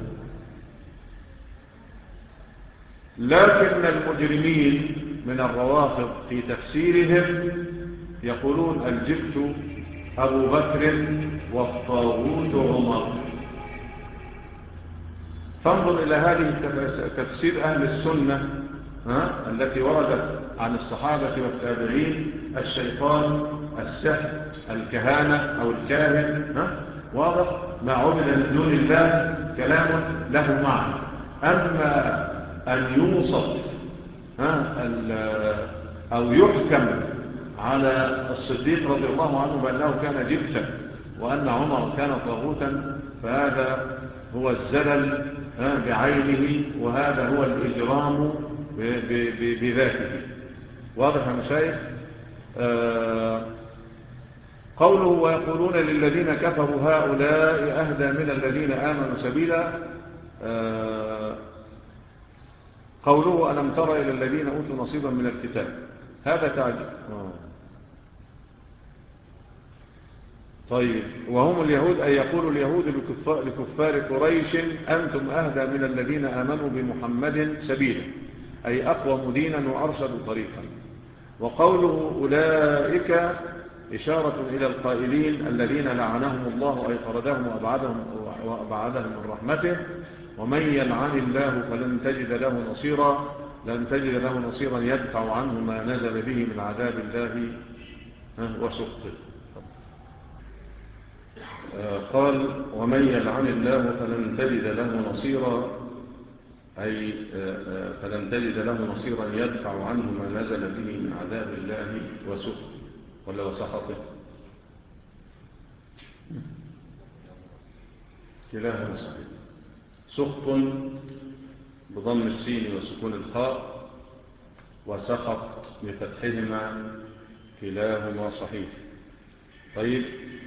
لكن المجرمين من الروافض في تفسيرهم يقولون الجبت أبو بكر والطاغوت عمر. فانظر إلى هذه تفسير أهل السنة ها؟ التي وردت عن الصحابة والتابعين: الشيطان، السحر، الكهانة أو الكاهن، ها؟ واضح؟ ما عبد من دون الله كلام له معنى. أما أن يوصف أو يحكم على الصديق رضي الله عنه بأنه كان جبتا وأن عمر كان طاغوتا، فهذا هو الزلل بعينه، وهذا هو الإجرام بذاته. واضح يا مشايخ؟ قوله ويقولون للذين كفروا هؤلاء أهدى من الذين آمنوا سبيلا. آه قوله ألم تر إلى الذين أوتوا نصيبا من الكتاب، هذا تعجب. آه. طيب وهم اليهود، أي يقول اليهود لكفار, لكفار قريش أنتم أهدى من الذين آمنوا بمحمد سبيلا، أي أقوم دينا وأرشد طريقا. وقوله أولئك إشارة إلى القائلين الذين لعنهم الله أي طردهم وأبعدهم, وأبعدهم من رحمته. ومن يلعن الله فلن تجد له نصيرا، لن تجد له نصيرا يدفع عنه ما نزل به من عذاب الله وسخطه. قال ومن يلعن الله فلن تجد له نصيرا، أي فلن تجد له نصيرا يدفع عنه ما نزل به من عذاب الله وسخطه ولا وسخطه، كلاهما صحيح. سخط بضم السين وسكون الخاء، وسخط بفتحهما، كلاهما صحيح. طيب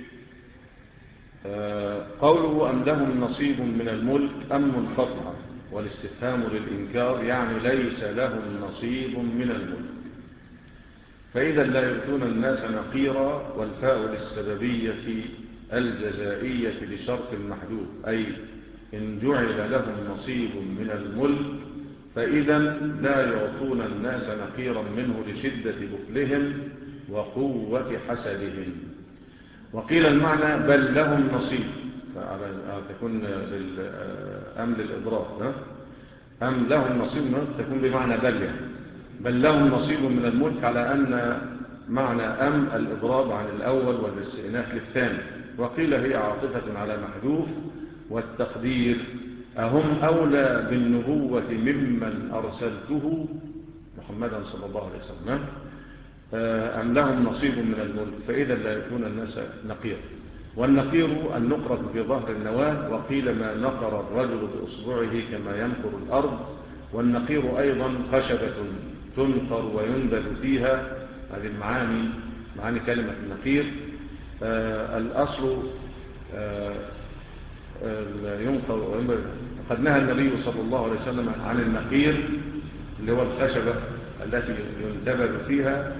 آه قوله أم لهم نصيب من الملك أم منقطعة، والاستفهام للإنكار يعني ليس لهم نصيب من الملك، فإذا لا يؤتون الناس نقيرا، والفاء للسببية الجزائية لشرط محدود، أي إن جعل لهم نصيب من الملك فإذا لا يعطون الناس نقيرا منه لشدة بخلهم وقوة حسدهم. وقيل المعنى بل لهم نصيب، تكون أم للإضراب، أم لهم نصيب تكون بمعنى بل يعني. بل لهم نصيب من الملك، على أن معنى أم الإضراب عن الأول والاستئناف للثاني. وقيل هي عاطفة على محذوف، والتقدير أهم أولى بالنبوة ممن أرسلته محمدا صلى الله عليه وسلم، أم لهم نصيب من الملك فإذا لا يكون الناس نقير. والنقير النقرة في ظهر النواة، وقيل ما نقر الرجل بأصبعه كما ينقر الأرض. والنقير أيضا خشبة تنقر ويندل فيها، هذه المعاني معاني كلمة النقير. آه الأصل آه ينقر ويندل. قد نهى النبي صلى الله عليه وسلم عن النقير اللي هو الخشبة التي يندبل فيها.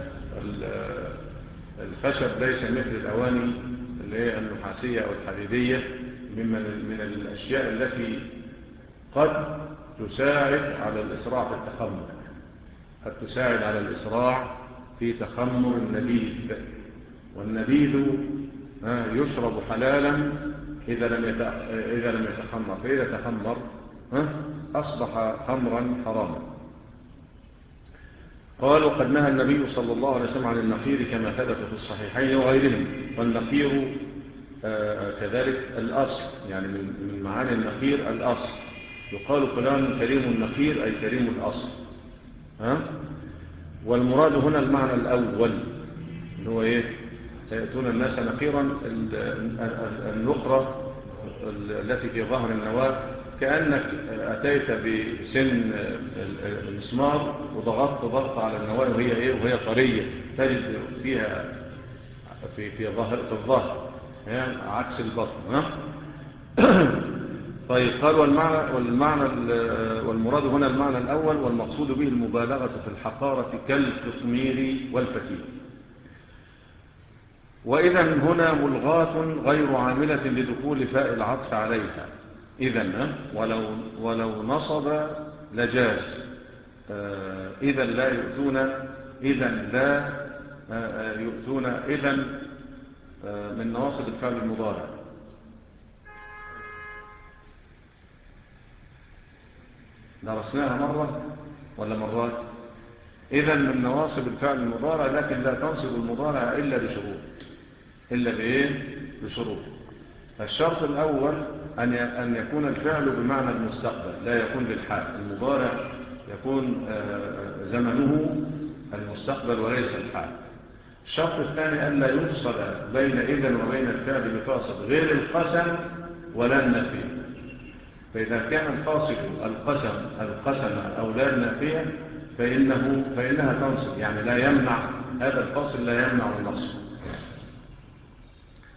الخشب ليس مثل الأواني اللي هي النحاسية أو الحديدية، ممن من الأشياء التي قد تساعد على الإسراع في التخمر، قد تساعد على الإسراع في تخمر النبيذ. والنبيذ يشرب حلالا إذا لم إذا لم يتخمر، فإذا تخمر أصبح خمرا حراما. قالوا قد نهى النبي صلى الله عليه وسلم عن النقير كما ثبت في الصحيحين وغيرهم. والنقير آه كذلك الأصل، يعني من معاني النقير الأصل. يقال فلان كريم النقير أي كريم الأصل. ها؟ والمراد هنا المعنى الأول اللي هو إيه؟ يأتون الناس نقيرا، النقرة التي في ظهر النواة، كأنك أتيت بسن المسمار وضغطت ضغط على النواة وهي إيه؟ وهي طرية، تجد فيها في في ظهر في الظهر يعني عكس البطن. ها؟ طيب قال والمعنى والمعنى والمراد هنا المعنى الأول، والمقصود به المبالغة في الحقارة كالقطمير والفتيل. وإذا هنا ملغاة غير عاملة لدخول فاء العطف عليها، إذا ولو ولو نصب لجاز. إذا لا يؤتون، إذا لا يؤتون، إذا من نواصب الفعل المضارع. درسناها مرة ولا مرات؟ إذا من نواصب الفعل المضارع، لكن لا تنصب المضارع إلا بشروط. إلا بإيه؟ بشروط. الشرط الأول أن أن يكون الفعل بمعنى المستقبل، لا يكون بالحال. المضارع يكون زمنه المستقبل وليس الحال. الشرط الثاني أن لا يفصل بين إذن وبين الفعل بفاصل غير القسم ولا النفي. فإذا كان الفاصل القسم القسم أو لا النافية فإنه فإنها تنصب، يعني لا يمنع هذا الفاصل، لا يمنع النصب.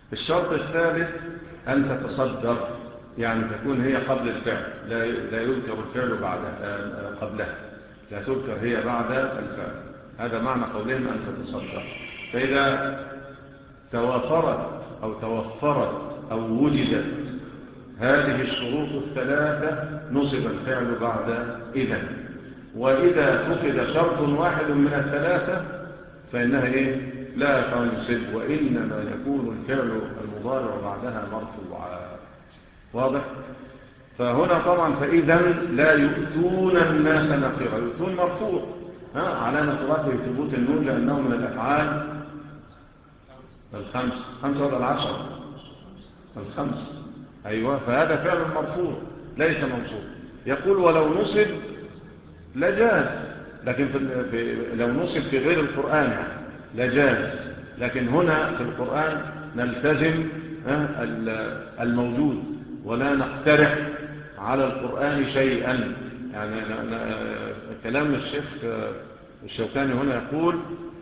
الشرط الثالث أن تتصدر، يعني تكون هي قبل الفعل، لا لا يذكر الفعل بعد قبلها، لا تذكر هي بعد الفعل. هذا معنى قولهم أن تتصدر. فإذا توافرت أو توفرت أو وجدت هذه الشروط الثلاثة نصب الفعل بعد إذا. وإذا فقد شرط واحد من الثلاثة فإنها إيه؟ لا تنصب، وإنما يكون الفعل المضارع بعدها مرفوعا. واضح؟ فهنا طبعا فإذا لا يؤتون الناس نقيرا، يؤتون مرفوع علامة رفعه ثبوت النون لأنه من الأفعال الخمس. خمسة ولا العشرة؟ الخمس. أيوة، فهذا فعل مرفوع ليس منصوب. يقول ولو نصب لجاز، لكن في لو نصب في غير القرآن يعني لجاز، لكن هنا في القرآن نلتزم الموجود ولا نقترح على القرآن شيئا. يعني كلام الشيخ الشوكاني هنا يقول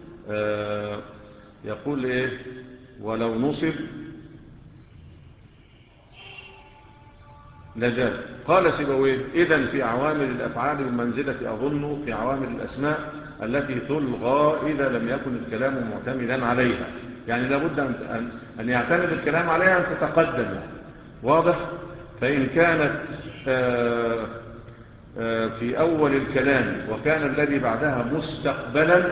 يقول إيه؟ ولو نصب لجاز. قال سيبويه إذن في عوامل الأفعال بمنزلة أظن في عوامل الأسماء التي تلغى إذا لم يكن الكلام معتمدا عليها، يعني لابد أن, أن يعتمد الكلام عليها أن تتقدم. واضح؟ فإن كانت آآ آآ في أول الكلام وكان الذي بعدها مستقبلا،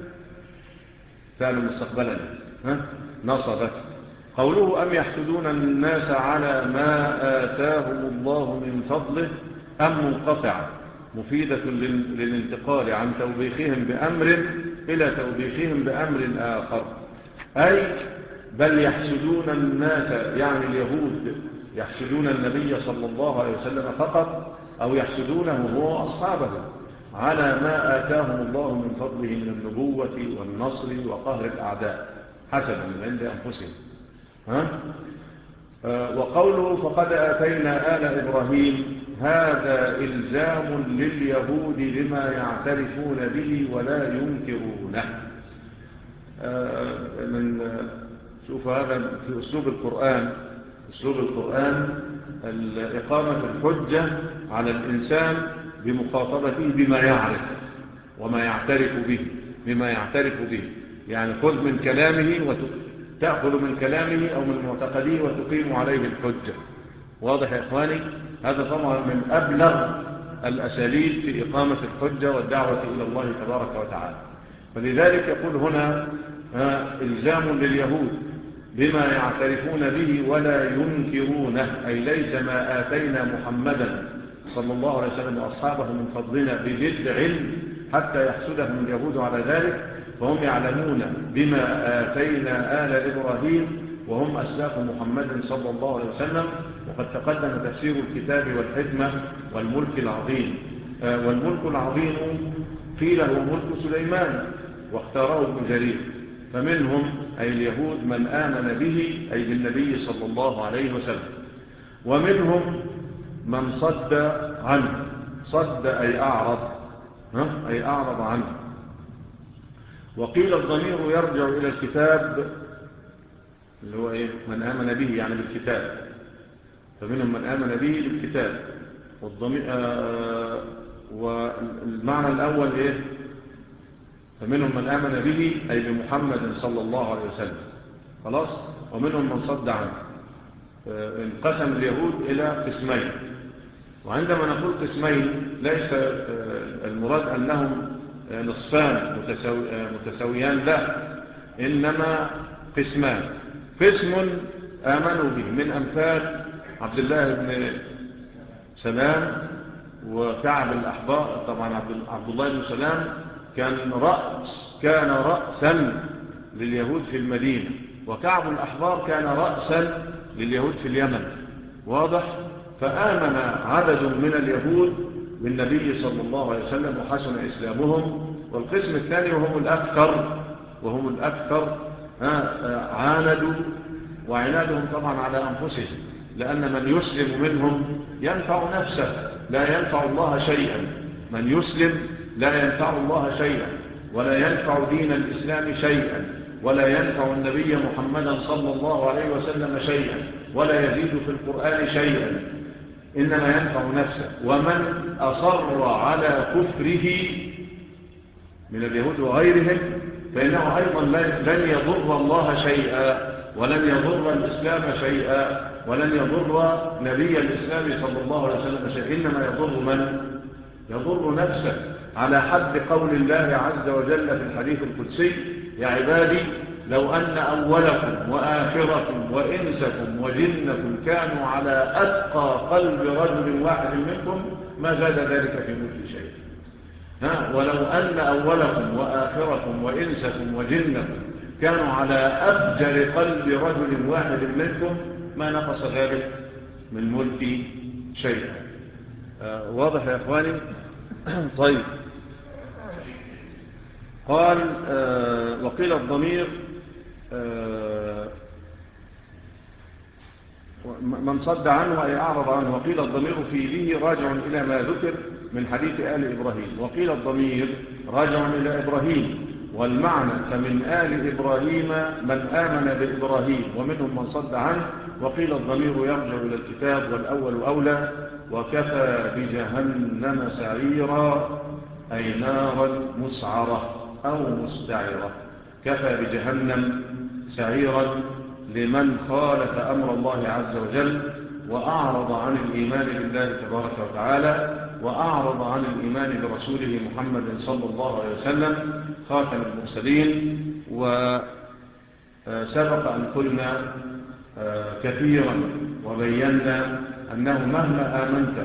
فعل مستقبلا نصبت. قوله أم يحسدون الناس على ما آتاهم الله من فضله أم منقطع مفيدة للانتقال عن توبيخهم بأمر إلى توبيخهم بأمر آخر، أي بل يحسدون الناس يعني اليهود يحسدون النبي صلى الله عليه وسلم فقط، أو يحسدونه هو أصحابه على ما آتاهم الله من فضله من النبوة والنصر وقهر الأعداء حسدا من عند أنفسهم. ها؟ آه وقوله فقد آتينا آل إبراهيم هذا إلزام لليهود لما يعترفون به ولا ينكرونه. آه من شوف هذا في أسلوب القرآن، أسلوب القرآن إقامة الحجة على الإنسان بمخاطبته بما يعرف وما يعترف به، بما يعترف به، يعني خذ من كلامه وتأخذ من كلامه أو من معتقده وتقيم عليه الحجة. واضح يا إخواني؟ هذا طبعا من أبلغ الأساليب في إقامة الحجة والدعوة إلى الله تبارك وتعالى. فلذلك يقول هنا إلزام لليهود بما يعترفون به ولا ينكرونه، أي ليس ما آتينا محمدا صلى الله عليه وسلم وأصحابه من فضلنا ببدع حتى يحسدهم اليهود على ذلك، فهم يعلمون بما آتينا آل إبراهيم وهم أسلاف محمد صلى الله عليه وسلم. وقد تقدم تفسير الكتاب والحكمة والملك العظيم. والملك العظيم قيل هو ملك سليمان واختاره ابن جرير. فمنهم أي اليهود من آمن به أي بالنبي صلى الله عليه وسلم، ومنهم من صد عنه. صد أي أعرض، ها؟ أي أعرض عنه. وقيل الضمير يرجع إلى الكتاب اللي هو إيه؟ من آمن به يعني بالكتاب، فمنهم من آمن به بالكتاب. والضمير آه والمعنى الأول إيه؟ فمنهم من آمن به أي بمحمد صلى الله عليه وسلم، خلاص. ومنهم من صد عنه. انقسم اليهود إلى قسمين، وعندما نقول قسمين ليس المراد أنهم نصفان متساويان، لا، إنما قسمان. قسم آمنوا به من أمثال عبد الله بن سلام وكعب الأحبار. طبعا عبد الله بن سلام كان رأس كان رأسا لليهود في المدينة، وكعب الأحبار كان رأسا لليهود في اليمن. واضح؟ فآمن عدد من اليهود بالنبي صلى الله عليه وسلم وحسن إسلامهم. والقسم الثاني وهم الأكثر وهم الأكثر عاندوا، وعنادهم طبعا على أنفسهم، لأن من يسلم منهم ينفع نفسه لا ينفع الله شيئا. من يسلم لا ينفع الله شيئا ولا ينفع دين الإسلام شيئا، ولا ينفع النبي محمدا صلى الله عليه وسلم شيئا ولا يزيد في القرآن شيئا، إنما ينفع نفسه. ومن أصر على كفره من اليهود وغيرهم فإنه أيضا لن يضر الله شيئا ولن يضر الإسلام شيئا ولن يضر نبي الإسلام صلى الله عليه وسلم شيئا، إنما يضر من؟ يضر نفسه، على حد قول الله عز وجل في الحديث القدسي: يا عبادي لو أن أولكم وآخركم وإنسكم وجنكم كانوا على أتقى قلب رجل واحد منكم ما زاد ذلك في ملك شيء. ها ولو أن أولكم وآخركم وإنسكم وجنكم كانوا على أفجر قلب رجل واحد منكم ما نقص ذلك من ملك شيئا. آه واضح يا أخواني؟ طيب. قال آه وقيل الضمير آه من صد عنه أي أعرض عنه، وقيل الضمير في به راجع إلى ما ذكر من حديث آل إبراهيم، وقيل الضمير راجع إلى إبراهيم، والمعنى فمن آل إبراهيم من آمن بإبراهيم ومنهم من صد عنه، وقيل الضمير يرجع إلى الكتاب والأول أولى. وكفى بجهنم سعيرا أي نارا مسعرة أو مستعرة. كفى بجهنم سعيرا لمن خالف أمر الله عز وجل وأعرض عن الإيمان بالله تبارك وتعالى وأعرض عن الإيمان برسوله محمد صلى الله عليه وسلم خاتم المرسلين. وسبق أن قلنا كثيرا وبينا أنه مهما آمنت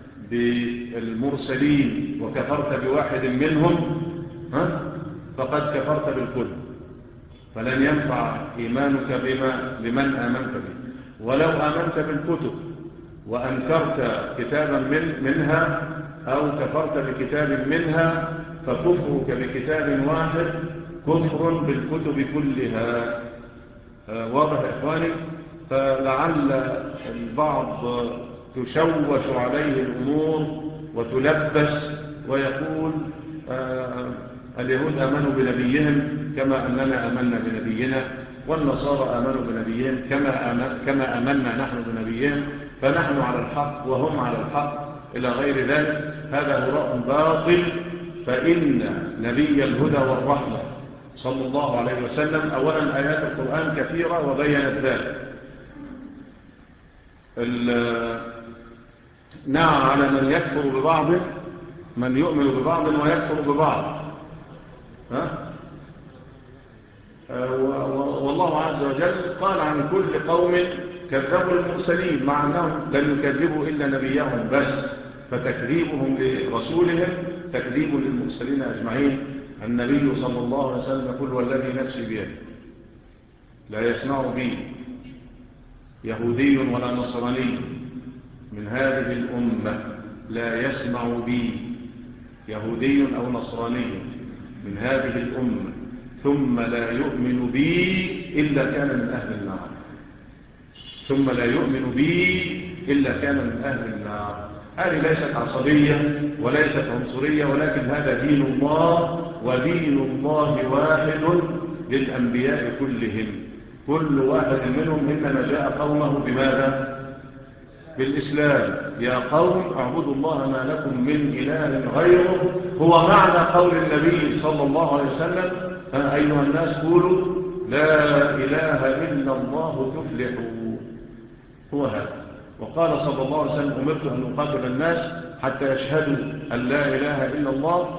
بالمرسلين وكفرت بواحد منهم فقد كفرت بالكل، فلن ينفع إيمانك بما بمن آمنت به. ولو آمنت بالكتب وأنكرت كتابا من منها أو كفرت بكتاب منها فكفرك بكتاب واحد كفر بالكتب كلها. آه واضح يا إخواني؟ فلعل البعض تشوش عليه الأمور وتلبس ويقول آه اليهود آمنوا بنبيهم كما أننا آمنا بنبينا، والنصارى آمنوا بنبيهم كما, آمن كما آمنا نحن بنبيهم، فنحن على الحق وهم على الحق إلى غير ذلك. هذا هراء باطل. فإن نبي الهدى والرحمة صلى الله عليه وسلم أولا آيات القرآن كثيرة وبينت ذلك. نعى على من يكفر ببعض، من يؤمن ببعض ويكفر ببعض. ها؟ والله عز وجل قال عن كل قوم كذبوا المرسلين، مع أنهم لم يكذبوا إلا نبيهم بس، فتكذيبهم لرسولهم تكذيب للمرسلين أجمعين. النبي صلى الله عليه وسلم يقول: والذي نفسي بيده لا يسمع بي يهودي ولا نصراني من هذه الأمة، لا يسمع بي يهودي أو نصراني من هذه الأمة ثم لا يؤمن بي إلا كان من أهل النار. ثم لا يؤمن بي إلا كان من أهل النار. هذه ليست عصبية وليست عنصرية، ولكن هذا دين الله، ودين الله واحد للأنبياء كلهم. كل واحد منهم إنما جاء قومه بماذا؟ بالإسلام. يا قوم اعبدوا الله ما لكم من إله غيره، هو معنى قول النبي صلى الله عليه وسلم: أيها الناس قولوا لا إله إلا الله تفلحوا. هو هذا. وقال صلى الله عليه وسلم: أمرت أن أقاتل الناس حتى يشهدوا أن لا إله إلا الله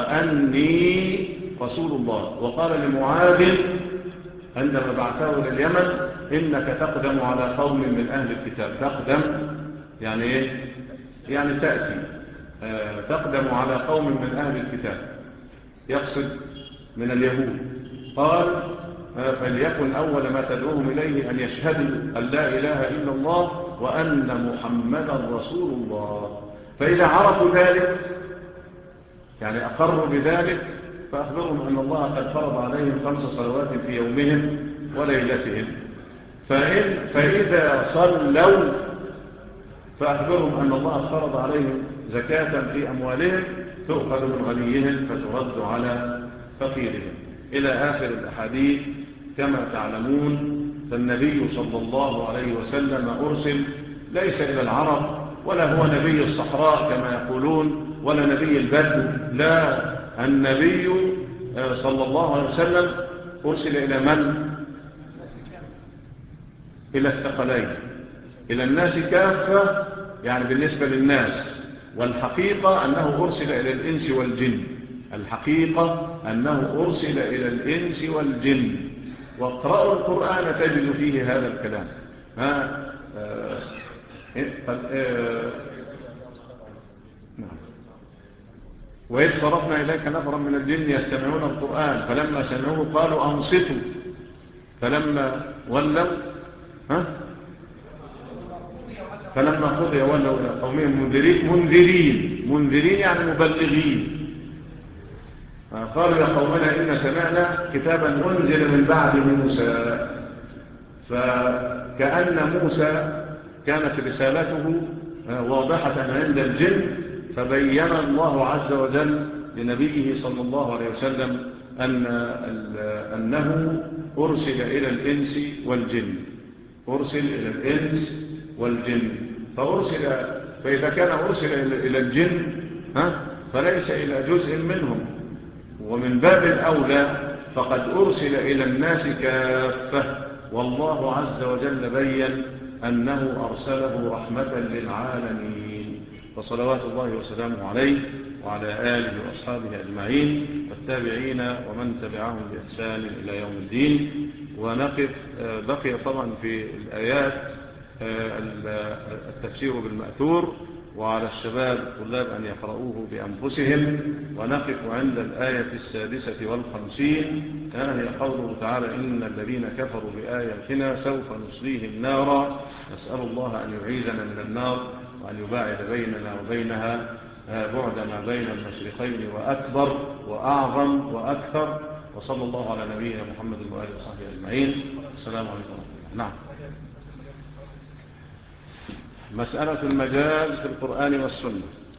وأني رسول الله. وقال لمعاذ عندما بعثه إلى اليمن: إنك تقدم على قوم من أهل الكتاب. تقدم يعني إيه؟ يعني تأتي. آه تقدم على قوم من أهل الكتاب، يقصد من اليهود. قال: آه فليكن أول ما تدعوهم إليه أن يشهدوا أن لا إله إلا الله وأن محمدا رسول الله. فإذا عرفوا ذلك يعني أقروا بذلك فأخبرهم أن الله قد فرض عليهم خمس صلوات في يومهم وليلتهم. فإن فإذا صلوا فأخبرهم أن الله فرض عليهم زكاة في أموالهم تؤخذ من غنيهم فترد على فقيرهم. إلى آخر الأحاديث. كما تعلمون فالنبي صلى الله عليه وسلم أرسل ليس إلى العرب، ولا هو نبي الصحراء كما يقولون، ولا نبي البدو، لا، النبي صلى الله عليه وسلم أرسل إلى من؟ إلى الثقلين، إلى الناس كافة، يعني بالنسبة للناس. والحقيقة أنه أرسل إلى الإنس والجن، الحقيقة أنه أرسل إلى الإنس والجن. واقرأوا القرآن تجد فيه هذا الكلام. ها آه قد آه نعم. وإذ صرفنا إليك نفرا من الجن يستمعون القرآن فلما سمعوه قالوا أنصتوا فلما ولوا ها فلما قضي ولوا إلى قومهم منذرين منذرين منذرين يعني مبلغين. قالوا يا قومنا إن سمعنا كتابا أنزل من بعد موسى. فكأن موسى كانت رسالته واضحة عند الجن، فبين الله عز وجل لنبيه صلى الله عليه وسلم أن أنه أرسل إلى الإنس والجن، أرسل إلى الإنس والجن. فأرسل فإذا كان أرسل إلى الجن ها فليس إلى جزء منهم، ومن باب الأولى فقد أرسل إلى الناس كافة. والله عز وجل بيّن أنه أرسله رحمة للعالمين. فصلوات الله وسلامه عليه وعلى آله وأصحابه أجمعين والتابعين ومن تبعهم بإحسان إلى يوم الدين. ونقف بقي طبعا في الآيات التفسير بالمأثور، وعلى الشباب الطلاب أن يقرؤوه بأنفسهم. ونقف عند الآية السادسة والخمسين، هي قوله تعالى إن الذين كفروا بآياتنا سوف نصليهم نارا نسأل الله أن يعيذنا من النار وأن يباعد بيننا وبينها بعد ما بين المشرقين وأكبر وأعظم وأكثر. وصلى الله على نبينا محمد وآله وصحبه أجمعين. السلام عليكم ورحمة الله. نعم. مسألة المجاز في القرآن والسنة.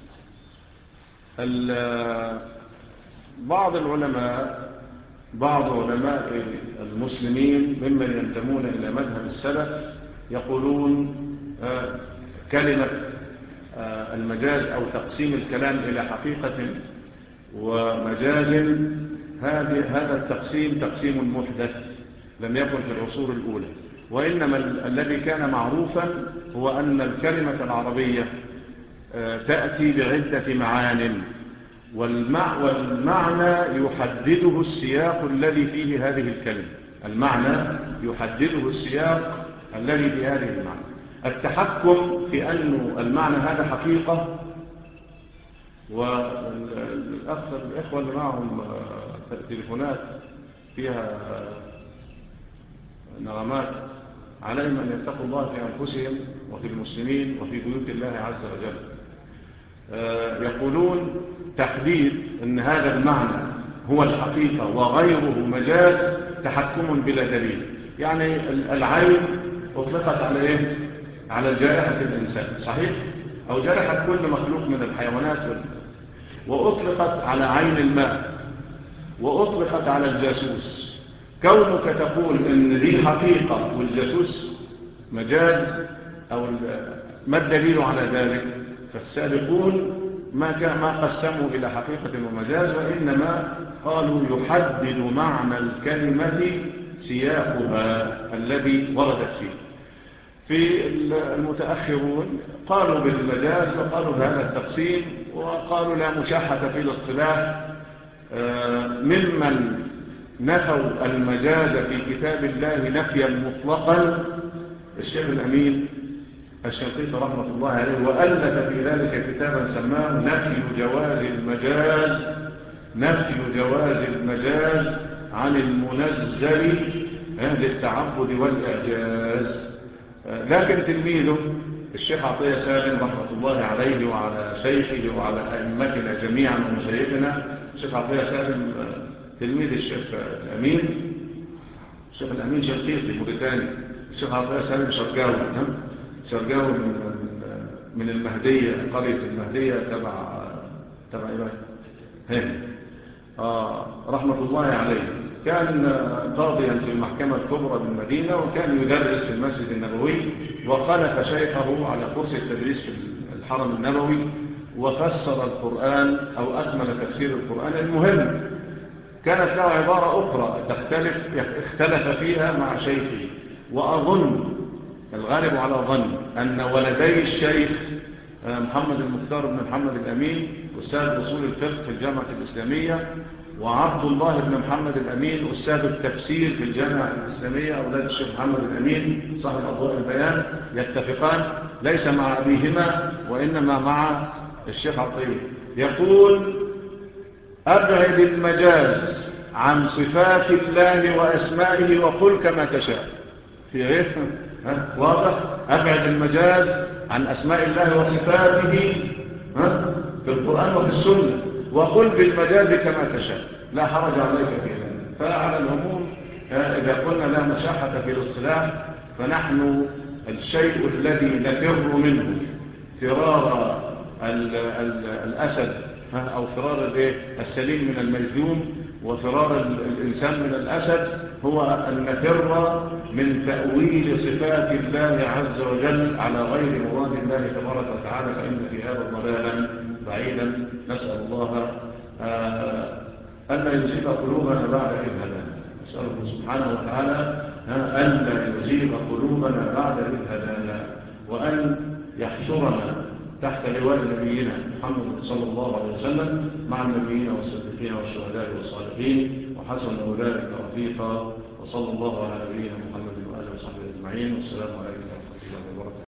بعض العلماء بعض علماء المسلمين ممن ينتمون إلى مذهب السلف يقولون كلمة المجاز أو تقسيم الكلام إلى حقيقة ومجاز، هذا التقسيم تقسيم محدث لم يكن في العصور الأولى، وإنما الذي كان معروفا هو أن الكلمة العربية تأتي بعدة معان، والمعنى يحدده السياق الذي فيه هذه الكلمة. المعنى يحدده السياق الذي في هذه المعنى. التحكم في أن المعنى هذا حقيقة، والأخ الإخوة اللي معهم تليفونات فيها نغمات عليهم أن يتقوا الله في أنفسهم وفي المسلمين وفي بيوت الله عز وجل. يقولون تحديد أن هذا المعنى هو الحقيقة وغيره مجاز تحكم بلا دليل. يعني العين أطلقت على إيه؟ على جارحة الإنسان، صحيح؟ أو جارحة كل مخلوق من الحيوانات، وأطلقت على عين الماء، وأطلقت على الجاسوس. كونك تقول أن دي حقيقة والجاسوس مجاز أو ما الدليل على ذلك؟ فالسابقون ما ما قسموا إلى حقيقة ومجاز، وإنما قالوا يحدد معنى الكلمة سياقها الذي وردت فيه. في المتأخرون قالوا بالمجاز وقالوا بهذا التقسيم، وقالوا لا مشاحة في الاصطلاح. ممن نفوا المجاز في كتاب الله نفيا مطلقا الشيخ الأمين الشنقيطي رحمة الله عليه، وألف في ذلك كتابا سماه نفي جواز المجاز نفي جواز المجاز عن المنزل للتعبد والإعجاز. لكن تلميذه الشيخ عطية سالم رحمة الله عليه وعلى شيخه وعلى أئمتنا جميعا ومشايخنا، الشيخ عطية سالم تلميذ الشيخ الأمين الشيخ الأمين شنقيطي موريتاني، الشيخ عطية سالم شرقاوي شرقاوي من من المهدية، قرية المهدية تبع تبع إيه هنا آه رحمة الله عليه. كان قاضيا في المحكمة الكبرى بالمدينة، وكان يدرس في المسجد النبوي، وخلف شيخه على كرسي التدريس في الحرم النبوي، وفسر القرآن أو أكمل تفسير القرآن. المهم كانت له عبارة أخرى تختلف اختلف فيها مع شيخه، وأظن الغالب على ظن أن ولدي الشيخ محمد المختار بن محمد الأمين أستاذ أصول الفقه في الجامعة الإسلامية، وعبد الله بن محمد الأمين أستاذ التفسير في الجامعة الإسلامية، أولاد الشيخ محمد الأمين صاحب أضواء البيان، يتفقان ليس مع أبيهما وإنما مع الشيخ عطية. يقول: أبعد المجاز عن صفات الله وأسمائه وقل كما تشاء. في غير واضح؟ أبعد المجاز عن أسماء الله وصفاته في القرآن وفي السنة، وقل بالمجاز كما تشاء، لا حرج عليك في ذلك. فعلى العموم إذا قلنا لا مشاحة في الاصطلاح، فنحن الشيء الذي نفر منه فرار ال ال الأسد أو فرار السليم من المجذوم، وفرار الإنسان من الأسد هو أن نفر من تأويل صفات الله عز وجل على غير مراد الله تبارك وتعالى، فإن في هذا ضلالا بعيدا. نسأل الله ألا يزيغ قلوبنا بعد إذ هدانا، نسأله سبحانه وتعالى ألا يزيغ قلوبنا بعد إذ هدانا، وأن يحشرنا تحت لواء نبينا محمد صلى الله عليه وسلم مع النبيين والصديقين والشهداء والصالحين، وحسن أولئك رفيقا. وصلى الله على نبينا محمد وآله وصحبه أجمعين، والسلام عليكم.